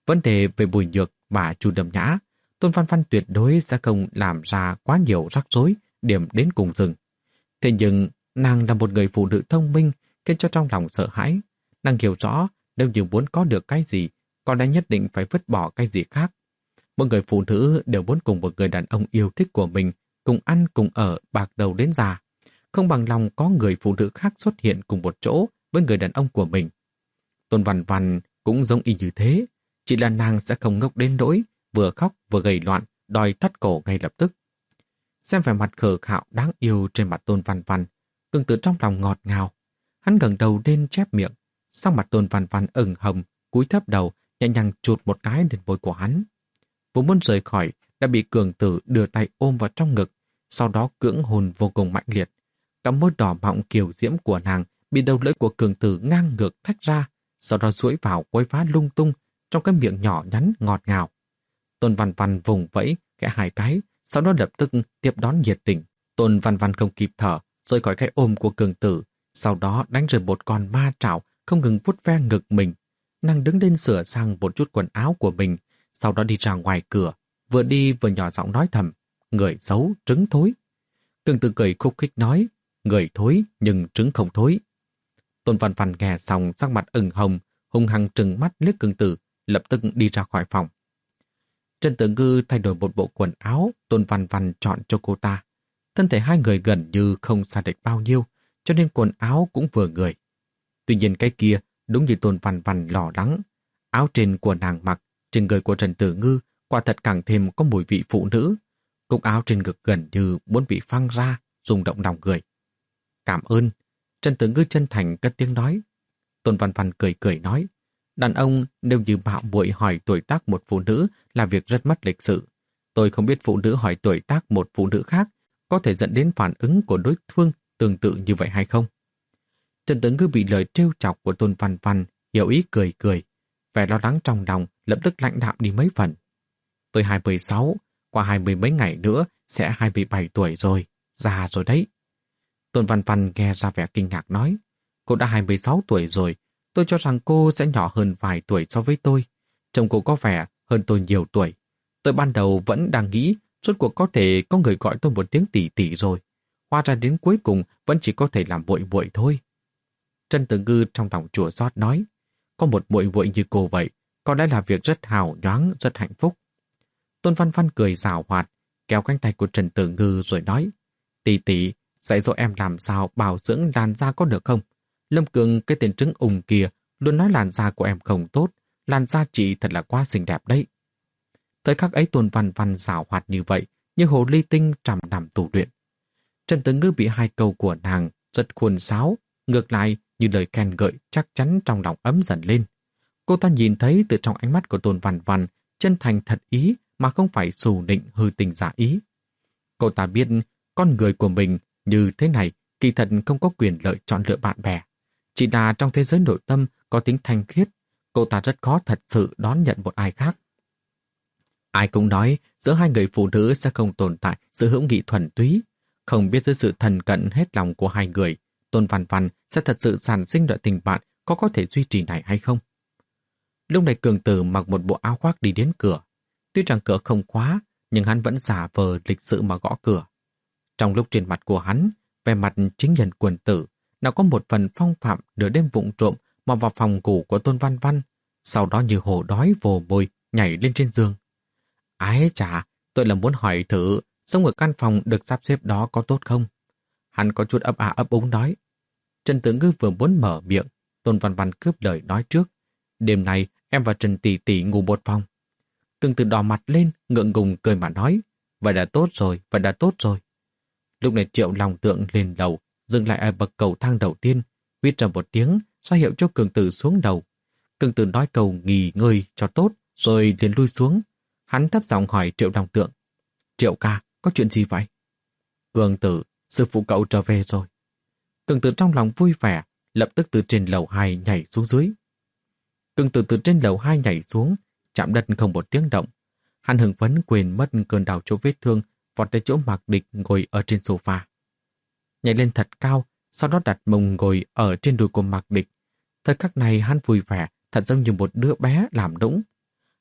Vấn đề về Bùi Nhược và Chu Đầm Nhã, Tôn Văn Văn tuyệt đối sẽ không làm ra quá nhiều rắc rối, điểm đến cùng rừng. Thế nhưng, nàng là một người phụ nữ thông minh, khiến cho trong lòng sợ hãi. Nàng hiểu rõ, nếu như muốn có được cái gì, có lẽ nhất định phải vứt bỏ cái gì khác. Một người phụ nữ đều muốn cùng một người đàn ông yêu thích của mình, cùng ăn, cùng ở, bạc đầu đến già. Không bằng lòng có người phụ nữ khác xuất hiện cùng một chỗ với người đàn ông của mình. Tôn Văn Văn cũng giống y như thế, chỉ là nàng sẽ không ngốc đến nỗi, vừa khóc vừa gầy loạn, đòi thắt cổ ngay lập tức. Xem vẻ mặt khờ khạo đáng yêu trên mặt Tôn Văn Văn, Cường Tử trong lòng ngọt ngào. Hắn ngẩng đầu lên chép miệng, sau mặt Tôn Văn Văn ửng hồng, cúi thấp đầu, nhẹ nhàng chụt một cái lên môi của hắn. Vừa muốn rời khỏi, đã bị Cường Tử đưa tay ôm vào trong ngực, sau đó cưỡng hôn vô cùng mạnh liệt. Cả môi đỏ mọng kiều diễm của nàng bị đầu lưỡi của Cường Tử ngang ngược thách ra, sau đó duỗi vào quấy phá lung tung trong cái miệng nhỏ nhắn ngọt ngào. Tôn Văn Văn vùng vẫy khẽ hai cái, sau đó lập tức tiếp đón nhiệt tình. Tôn Văn Văn không kịp thở, rời khỏi cái ôm của Cường Tử, sau đó đánh rơi một con ma trảo không ngừng vuốt ve ngực mình. Nàng đứng lên sửa sang một chút quần áo của mình, sau đó đi ra ngoài cửa, vừa đi vừa nhỏ giọng nói thầm, người xấu, trứng thối. Cường Tử cười khúc khích nói, người thối nhưng trứng không thối. Tôn Văn Văn nghe xong sắc mặt ửng hồng, hung hăng trừng mắt liếc Cường Tử, lập tức đi ra khỏi phòng. Trần Tử Ngư thay đổi một bộ quần áo, Tôn Văn Văn chọn cho cô ta. Thân thể hai người gần như không xa địch bao nhiêu, cho nên quần áo cũng vừa người. Tuy nhiên cái kia đúng như Tôn Văn Văn lo lắng. Áo trên của nàng mặc, trên người của Trần Tử Ngư quả thật càng thêm có mùi vị phụ nữ. Cúc áo trên ngực gần như muốn bị phăng ra, rung động lòng người. Cảm ơn. Trần Tử Ngư chân thành cất tiếng nói. Tôn Văn Văn cười cười nói, đàn ông nếu như mạo muội hỏi tuổi tác một phụ nữ là việc rất mất lịch sự. Tôi không biết phụ nữ hỏi tuổi tác một phụ nữ khác có thể dẫn đến phản ứng của đối phương tương tự như vậy hay không. Trần Tử Ngư bị lời trêu chọc của Tôn Văn Văn hiểu ý cười cười, vẻ lo lắng trong lòng lập tức lãnh đạm đi mấy phần. Tôi hai mươi sáu, qua hai mươi mấy ngày nữa sẽ hai mươi bảy tuổi rồi, già rồi đấy. Tôn Văn Văn nghe ra vẻ kinh ngạc nói, cô đã hai mươi sáu tuổi rồi, tôi cho rằng cô sẽ nhỏ hơn vài tuổi so với tôi. Chồng cô có vẻ hơn tôi nhiều tuổi. Tôi ban đầu vẫn đang nghĩ rốt cuộc có thể có người gọi tôi một tiếng tỷ tỷ rồi. Hóa ra đến cuối cùng vẫn chỉ có thể làm muội muội thôi. Trần Tử Ngư trong lòng chua xót nói, có một muội muội như cô vậy, có lẽ là việc rất hào nhoáng, rất hạnh phúc. Tôn Văn Văn cười giảo hoạt, kéo cánh tay của Trần Tử Ngư rồi nói, tỷ tỷ, dạy dỗ em làm sao bảo dưỡng làn da có được không? Lâm Cường cái tên trứng ùng kia luôn nói làn da của em không tốt, làn da chị thật là quá xinh đẹp đấy. Tới khắc ấy Tôn Văn Văn giảo hoạt như vậy, như hồ ly tinh trăm năm tù luyện. Trần Tử Ngư bị hai câu của nàng rất khuôn sáo, ngược lại như lời khen gợi chắc chắn trong lòng ấm dần lên. Cô ta nhìn thấy từ trong ánh mắt của Tôn Văn Văn chân thành thật ý mà không phải xù nịnh hư tình giả ý. Cô ta biết con người của mình như thế này kỳ thật không có quyền lợi chọn lựa bạn bè. Chỉ là trong thế giới nội tâm có tính thanh khiết, cô ta rất khó thật sự đón nhận một ai khác. Ai cũng nói giữa hai người phụ nữ sẽ không tồn tại sự hữu nghị thuần túy. Không biết dưới sự thần cận hết lòng của hai người, Tôn Văn Văn sẽ thật sự sản sinh loại tình bạn có có thể duy trì này hay không? Lúc này Cường Tử mặc một bộ áo khoác đi đến cửa. Tuy rằng cửa không khóa, nhưng hắn vẫn giả vờ lịch sự mà gõ cửa. Trong lúc trên mặt của hắn, vẻ mặt chính nhân quân tử, nào có một phần phong phạm nửa đêm vụng trộm mà vào phòng ngủ của Tôn Văn Văn, sau đó như hổ đói vồ mồi nhảy lên trên giường. Ái chà, tôi là muốn hỏi thử, sống ở căn phòng được sắp xếp đó có tốt không? Hắn có chút ấp à ấp úng nói. Trần Tử Ngư vừa muốn mở miệng, Tôn Văn Văn cướp lời nói trước. Đêm nay em và Trần Tỷ Tỷ ngủ một phòng. Cường Tử đỏ mặt lên, ngượng ngùng cười mà nói. Vậy đã tốt rồi, vậy đã tốt rồi. Lúc này Triệu Long Tượng lên lầu, dừng lại ở bậc cầu thang đầu tiên, huýt ra một tiếng, ra hiệu cho Cường Tử xuống đầu. Cường Tử nói câu nghỉ ngơi cho tốt, rồi liền lui xuống. Hắn thấp giọng hỏi Triệu Long Tượng. Triệu ca, có chuyện gì vậy? Cường Tử, sư phụ cậu trở về rồi. Cường Tử trong lòng vui vẻ, lập tức từ trên lầu hai nhảy xuống dưới. Cường Tử từ trên lầu hai nhảy xuống, chạm đất không một tiếng động. Hắn hưng phấn quên mất cơn đau chỗ vết thương, vọt tới chỗ Mạc Địch ngồi ở trên sofa. Nhảy lên thật cao, sau đó đặt mông ngồi ở trên đùi của Mạc Địch. Thời khắc này hắn vui vẻ, thật giống như một đứa bé làm nũng.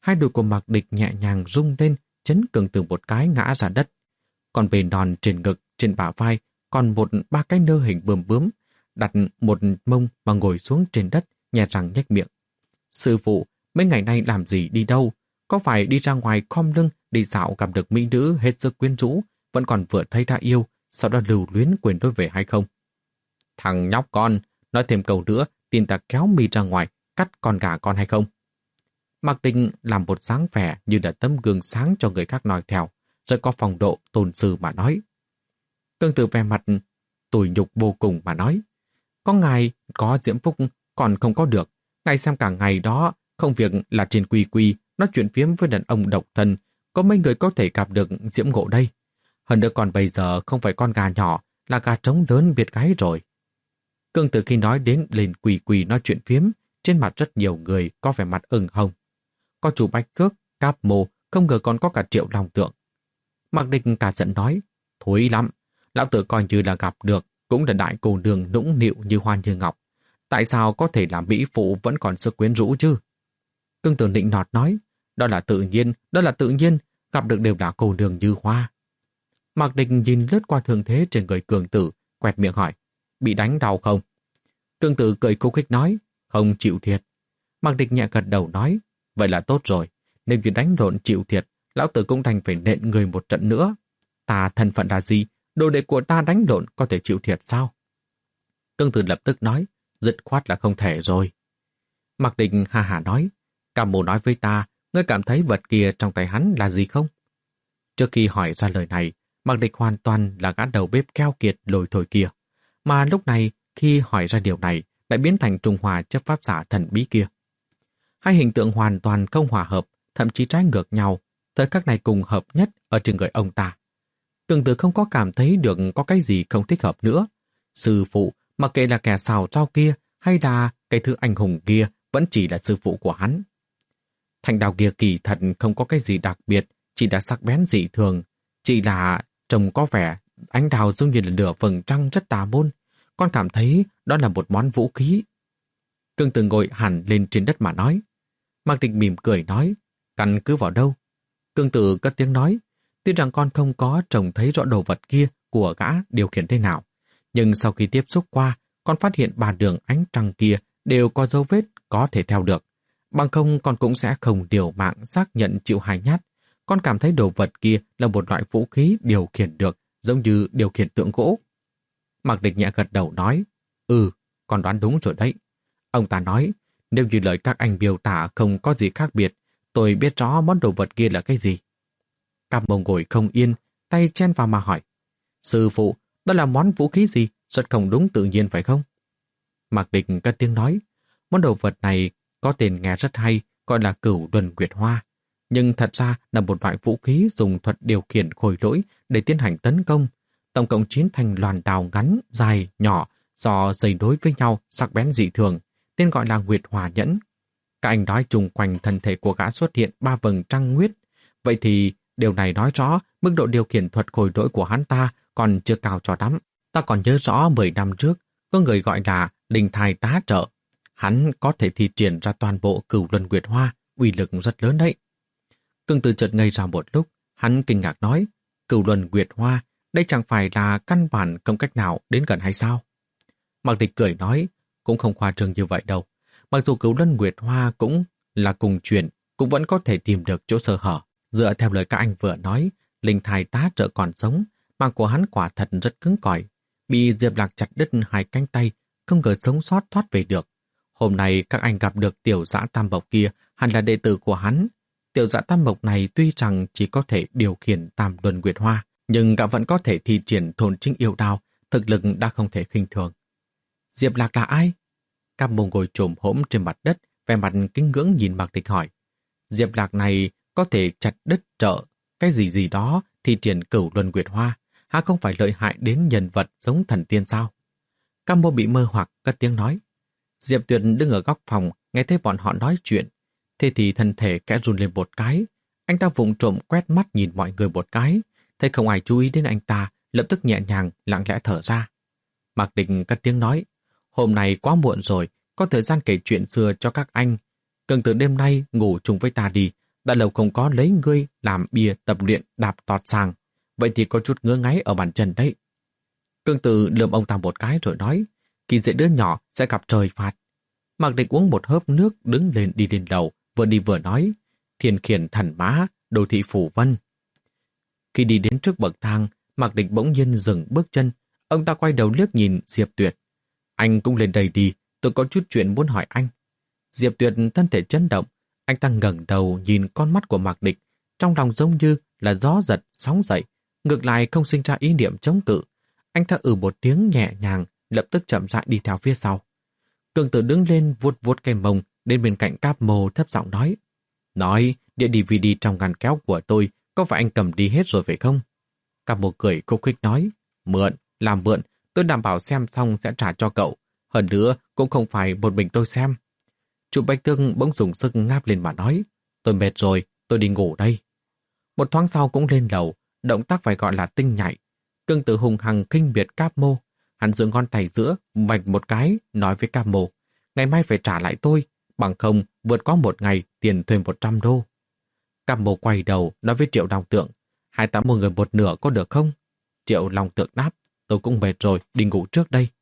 Hai đùi của Mạc Địch nhẹ nhàng rung lên, chấn Cường Tử một cái ngã ra đất. Còn về đòn trên ngực, trên bả vai, còn một ba cái nơ hình bướm bướm, đặt một mông mà ngồi xuống trên đất, nhè răng nhếch miệng. Sư phụ, mấy ngày nay làm gì đi đâu? Có phải đi ra ngoài khom lưng, đi dạo gặp được mỹ nữ hết sức quyến rũ, vẫn còn vừa thấy đã yêu, sau đó lưu luyến quên đối về hay không? Thằng nhóc con, nói thêm câu nữa, tin ta kéo mi ra ngoài, cắt con gà con hay không? Mạc Địch làm một dáng vẻ như là tấm gương sáng cho người khác nói theo, rồi có phong độ tôn sư mà nói. Tương tự vẻ mặt tủi nhục vô cùng mà nói. Có ngài có diễm phúc còn không có được. Ngài xem cả ngày đó, không việc là trên quy quy, nói chuyện phiếm với đàn ông độc thân, có mấy người có thể gặp được diễm ngộ đây. Hơn nữa còn bây giờ không phải con gà nhỏ, là gà trống lớn biệt gái rồi. Cương Tử khi nói đến lên quy quy nói chuyện phiếm, trên mặt rất nhiều người có vẻ mặt ửng hồng. Có chủ Bạch Cước, Cáp Mô, không ngờ còn có cả Triệu Long Tượng. Mạc Địch cả giận nói, thối lắm, lão tử coi như là gặp được, cũng là đại cô nương nũng nịu như hoa như ngọc. Tại sao có thể làm mỹ phụ vẫn còn sức quyến rũ chứ? Cương Tử nịnh nọt nói, đó là tự nhiên, đó là tự nhiên, gặp được đều là cô nương như hoa. Mạc Địch nhìn lướt qua thương thế trên người Cường Tử, quẹt miệng hỏi, bị đánh đau không? Cường Tử cười khúc khích nói, không chịu thiệt. Mạc Địch nhẹ gật đầu nói, vậy là tốt rồi, nếu như đánh lộn chịu thiệt, lão tử cũng đành phải nện người một trận nữa. Ta thân phận là gì? Đồ đệ của ta đánh lộn có thể chịu thiệt sao? Cương Tử lập tức nói, dứt khoát là không thể rồi. Mạc Địch ha hả nói, Cam Mô nói với ta, ngươi cảm thấy vật kia trong tay hắn là gì không? Trước khi hỏi ra lời này, Mạc Địch hoàn toàn là gã đầu bếp keo kiệt lồi thổi kia. Mà lúc này, khi hỏi ra điều này, lại biến thành Trung Hoa chấp pháp giả thần bí kia. Hai hình tượng hoàn toàn không hòa hợp, thậm chí trái ngược nhau, thời khắc này cùng hợp nhất ở trên người ông ta. Cường Tử không có cảm thấy được có cái gì không thích hợp nữa. Sư phụ, mặc kệ là kẻ xào rau kia hay là cái thứ anh hùng kia, vẫn chỉ là sư phụ của hắn. Thanh đao kia kỳ thật không có cái gì đặc biệt, chỉ là sắc bén dị thường, chỉ là trông có vẻ ánh đao giống như là lửa vầng trăng rất tà môn. Con cảm thấy đó là một món vũ khí. Cương Tử ngồi hẳn lên trên đất mà nói. Mạc Địch mỉm cười nói, căn cứ vào đâu? Cương Tử cất tiếng nói, tuy rằng con không có trông thấy rõ đồ vật kia của gã điều khiển thế nào, nhưng sau khi tiếp xúc qua, con phát hiện ba đường ánh trăng kia đều có dấu vết có thể theo được. Bằng không con cũng sẽ không điều mạng xác nhận chịu hai nhát. Con cảm thấy đồ vật kia là một loại vũ khí điều khiển được, giống như điều khiển tượng gỗ. Mạc Địch nhẹ gật đầu nói, ừ, con đoán đúng rồi đấy. Ông ta nói, nếu như lời các anh biểu tả không có gì khác biệt, tôi biết rõ món đồ vật kia là cái gì. Cam Mô ngồi không yên, tay chen vào mà hỏi, sư phụ, đó là món vũ khí gì? Rất không đúng tự nhiên phải không? Mạc Địch cất tiếng nói, món đồ vật này có tên nghe rất hay, gọi là Cửu Luân Nguyệt Hoa. Nhưng thật ra là một loại vũ khí dùng thuật điều khiển khôi lỗi để tiến hành tấn công. Tổng cộng chín thanh loàn đào ngắn, dài, nhỏ, do dây đối với nhau, sắc bén dị thường, tên gọi là Nguyệt Hòa Nhẫn. Các anh nói chung quanh thân thể của gã xuất hiện ba vầng trăng nguyết. Vậy thì điều này nói rõ mức độ điều khiển thuật khôi lỗi của hắn ta còn chưa cao cho lắm. Ta còn nhớ rõ mười năm trước, có người gọi là Linh Thai Tá Trợ. Hắn có thể thi triển ra toàn bộ Cửu Luân Nguyệt Hoa, uy lực rất lớn đấy. Cương Tử chợt ngây ra một lúc, hắn kinh ngạc nói, Cửu Luân Nguyệt Hoa, đây chẳng phải là căn bản không cách nào đến gần hay sao? Mạc Địch cười nói, cũng không khoa trương như vậy đâu. Mặc dù Cửu Luân Nguyệt Hoa cũng là cùng chuyện, cũng vẫn có thể tìm được chỗ sơ hở. Dựa theo lời các anh vừa nói, Linh Thai Tá Trợ còn sống, mạng của hắn quả thật rất cứng cỏi. Bị Diệp Lạc chặt đứt hai cánh tay, không ngờ sống sót thoát về được. Hôm nay các anh gặp được tiểu dã tam mộc kia, hẳn là đệ tử của hắn. Tiểu dã tam mộc này tuy rằng chỉ có thể điều khiển Tam Luân Nguyệt Hoa, nhưng gã vẫn có thể thi triển thôn chính yêu đao, thực lực đã không thể khinh thường. Diệp Lạc là ai? Cam Mô ngồi chồm hổm trên mặt đất, vẻ mặt kính ngưỡng nhìn Mạc Địch hỏi. Diệp Lạc này có thể chặt đứt trợ, cái gì gì đó, thi triển Cửu Luân Nguyệt Hoa, há không phải lợi hại đến nhân vật giống thần tiên sao? Cam Mô bị mơ hoặc cất tiếng nói. Diệp Tuyệt đứng ở góc phòng, nghe thấy bọn họ nói chuyện. Thế thì thân thể kẽ run lên một cái. Anh ta vụng trộm quét mắt nhìn mọi người một cái. Thấy không ai chú ý đến anh ta, lập tức nhẹ nhàng, lặng lẽ thở ra. Mạc Địch cất tiếng nói. Hôm nay quá muộn rồi, có thời gian kể chuyện xưa cho các anh. Cường Tử đêm nay ngủ chung với ta đi. Đã lâu không có lấy ngươi làm bia tập luyện đạp tọt sàng, vậy thì có chút ngứa ngáy ở bàn chân đấy. Cương Tử lườm ông ta một cái rồi nói, khi dễ đứa nhỏ sẽ gặp trời phạt. Mạc Địch uống một hớp nước đứng lên đi lên lầu, vừa đi vừa nói, thiên khiển thần mã, đô thị phủ vân. Khi đi đến trước bậc thang, Mạc Địch bỗng nhiên dừng bước chân, ông ta quay đầu liếc nhìn Diệp Tuyệt. Anh cũng lên đây đi, tôi có chút chuyện muốn hỏi anh. Diệp Tuyệt thân thể chấn động, anh ta ngẩng đầu nhìn con mắt của Mạc Địch, trong lòng giống như là gió giật, sóng dậy, ngược lại không sinh ra ý niệm chống cự. Anh ta ừ một tiếng nhẹ nhàng, lập tức chậm rãi đi theo phía sau. Cường Tử đứng lên vuốt vuốt cây mông, đến bên cạnh Cáp Mồ thấp giọng nói. Nói, đĩa đê vê đê trong ngăn kéo của tôi, có phải anh cầm đi hết rồi phải không? Cáp Mồ cười khúc khích nói, mượn, làm mượn, tôi đảm bảo xem xong sẽ trả cho cậu. Hơn nữa, cũng không phải một mình tôi xem. Chủ Bạch Thương bỗng dùng sức ngáp lên mà nói, tôi mệt rồi, tôi đi ngủ đây. Một thoáng sau cũng lên lầu, động tác phải gọi là tinh nhạy. Cương Tử hùng hằng khinh biệt Cáp Mô, hắn giữ ngón tay giữa, vạch một cái, nói với Cáp Mô, ngày mai phải trả lại tôi, bằng không vượt qua một ngày tiền thuê một trăm đô. Cáp Mô quay đầu, nói với Triệu Long Tượng, hai ta mua người một nửa có được không? Triệu Long Tượng đáp, tôi cũng mệt rồi, đi ngủ trước đây.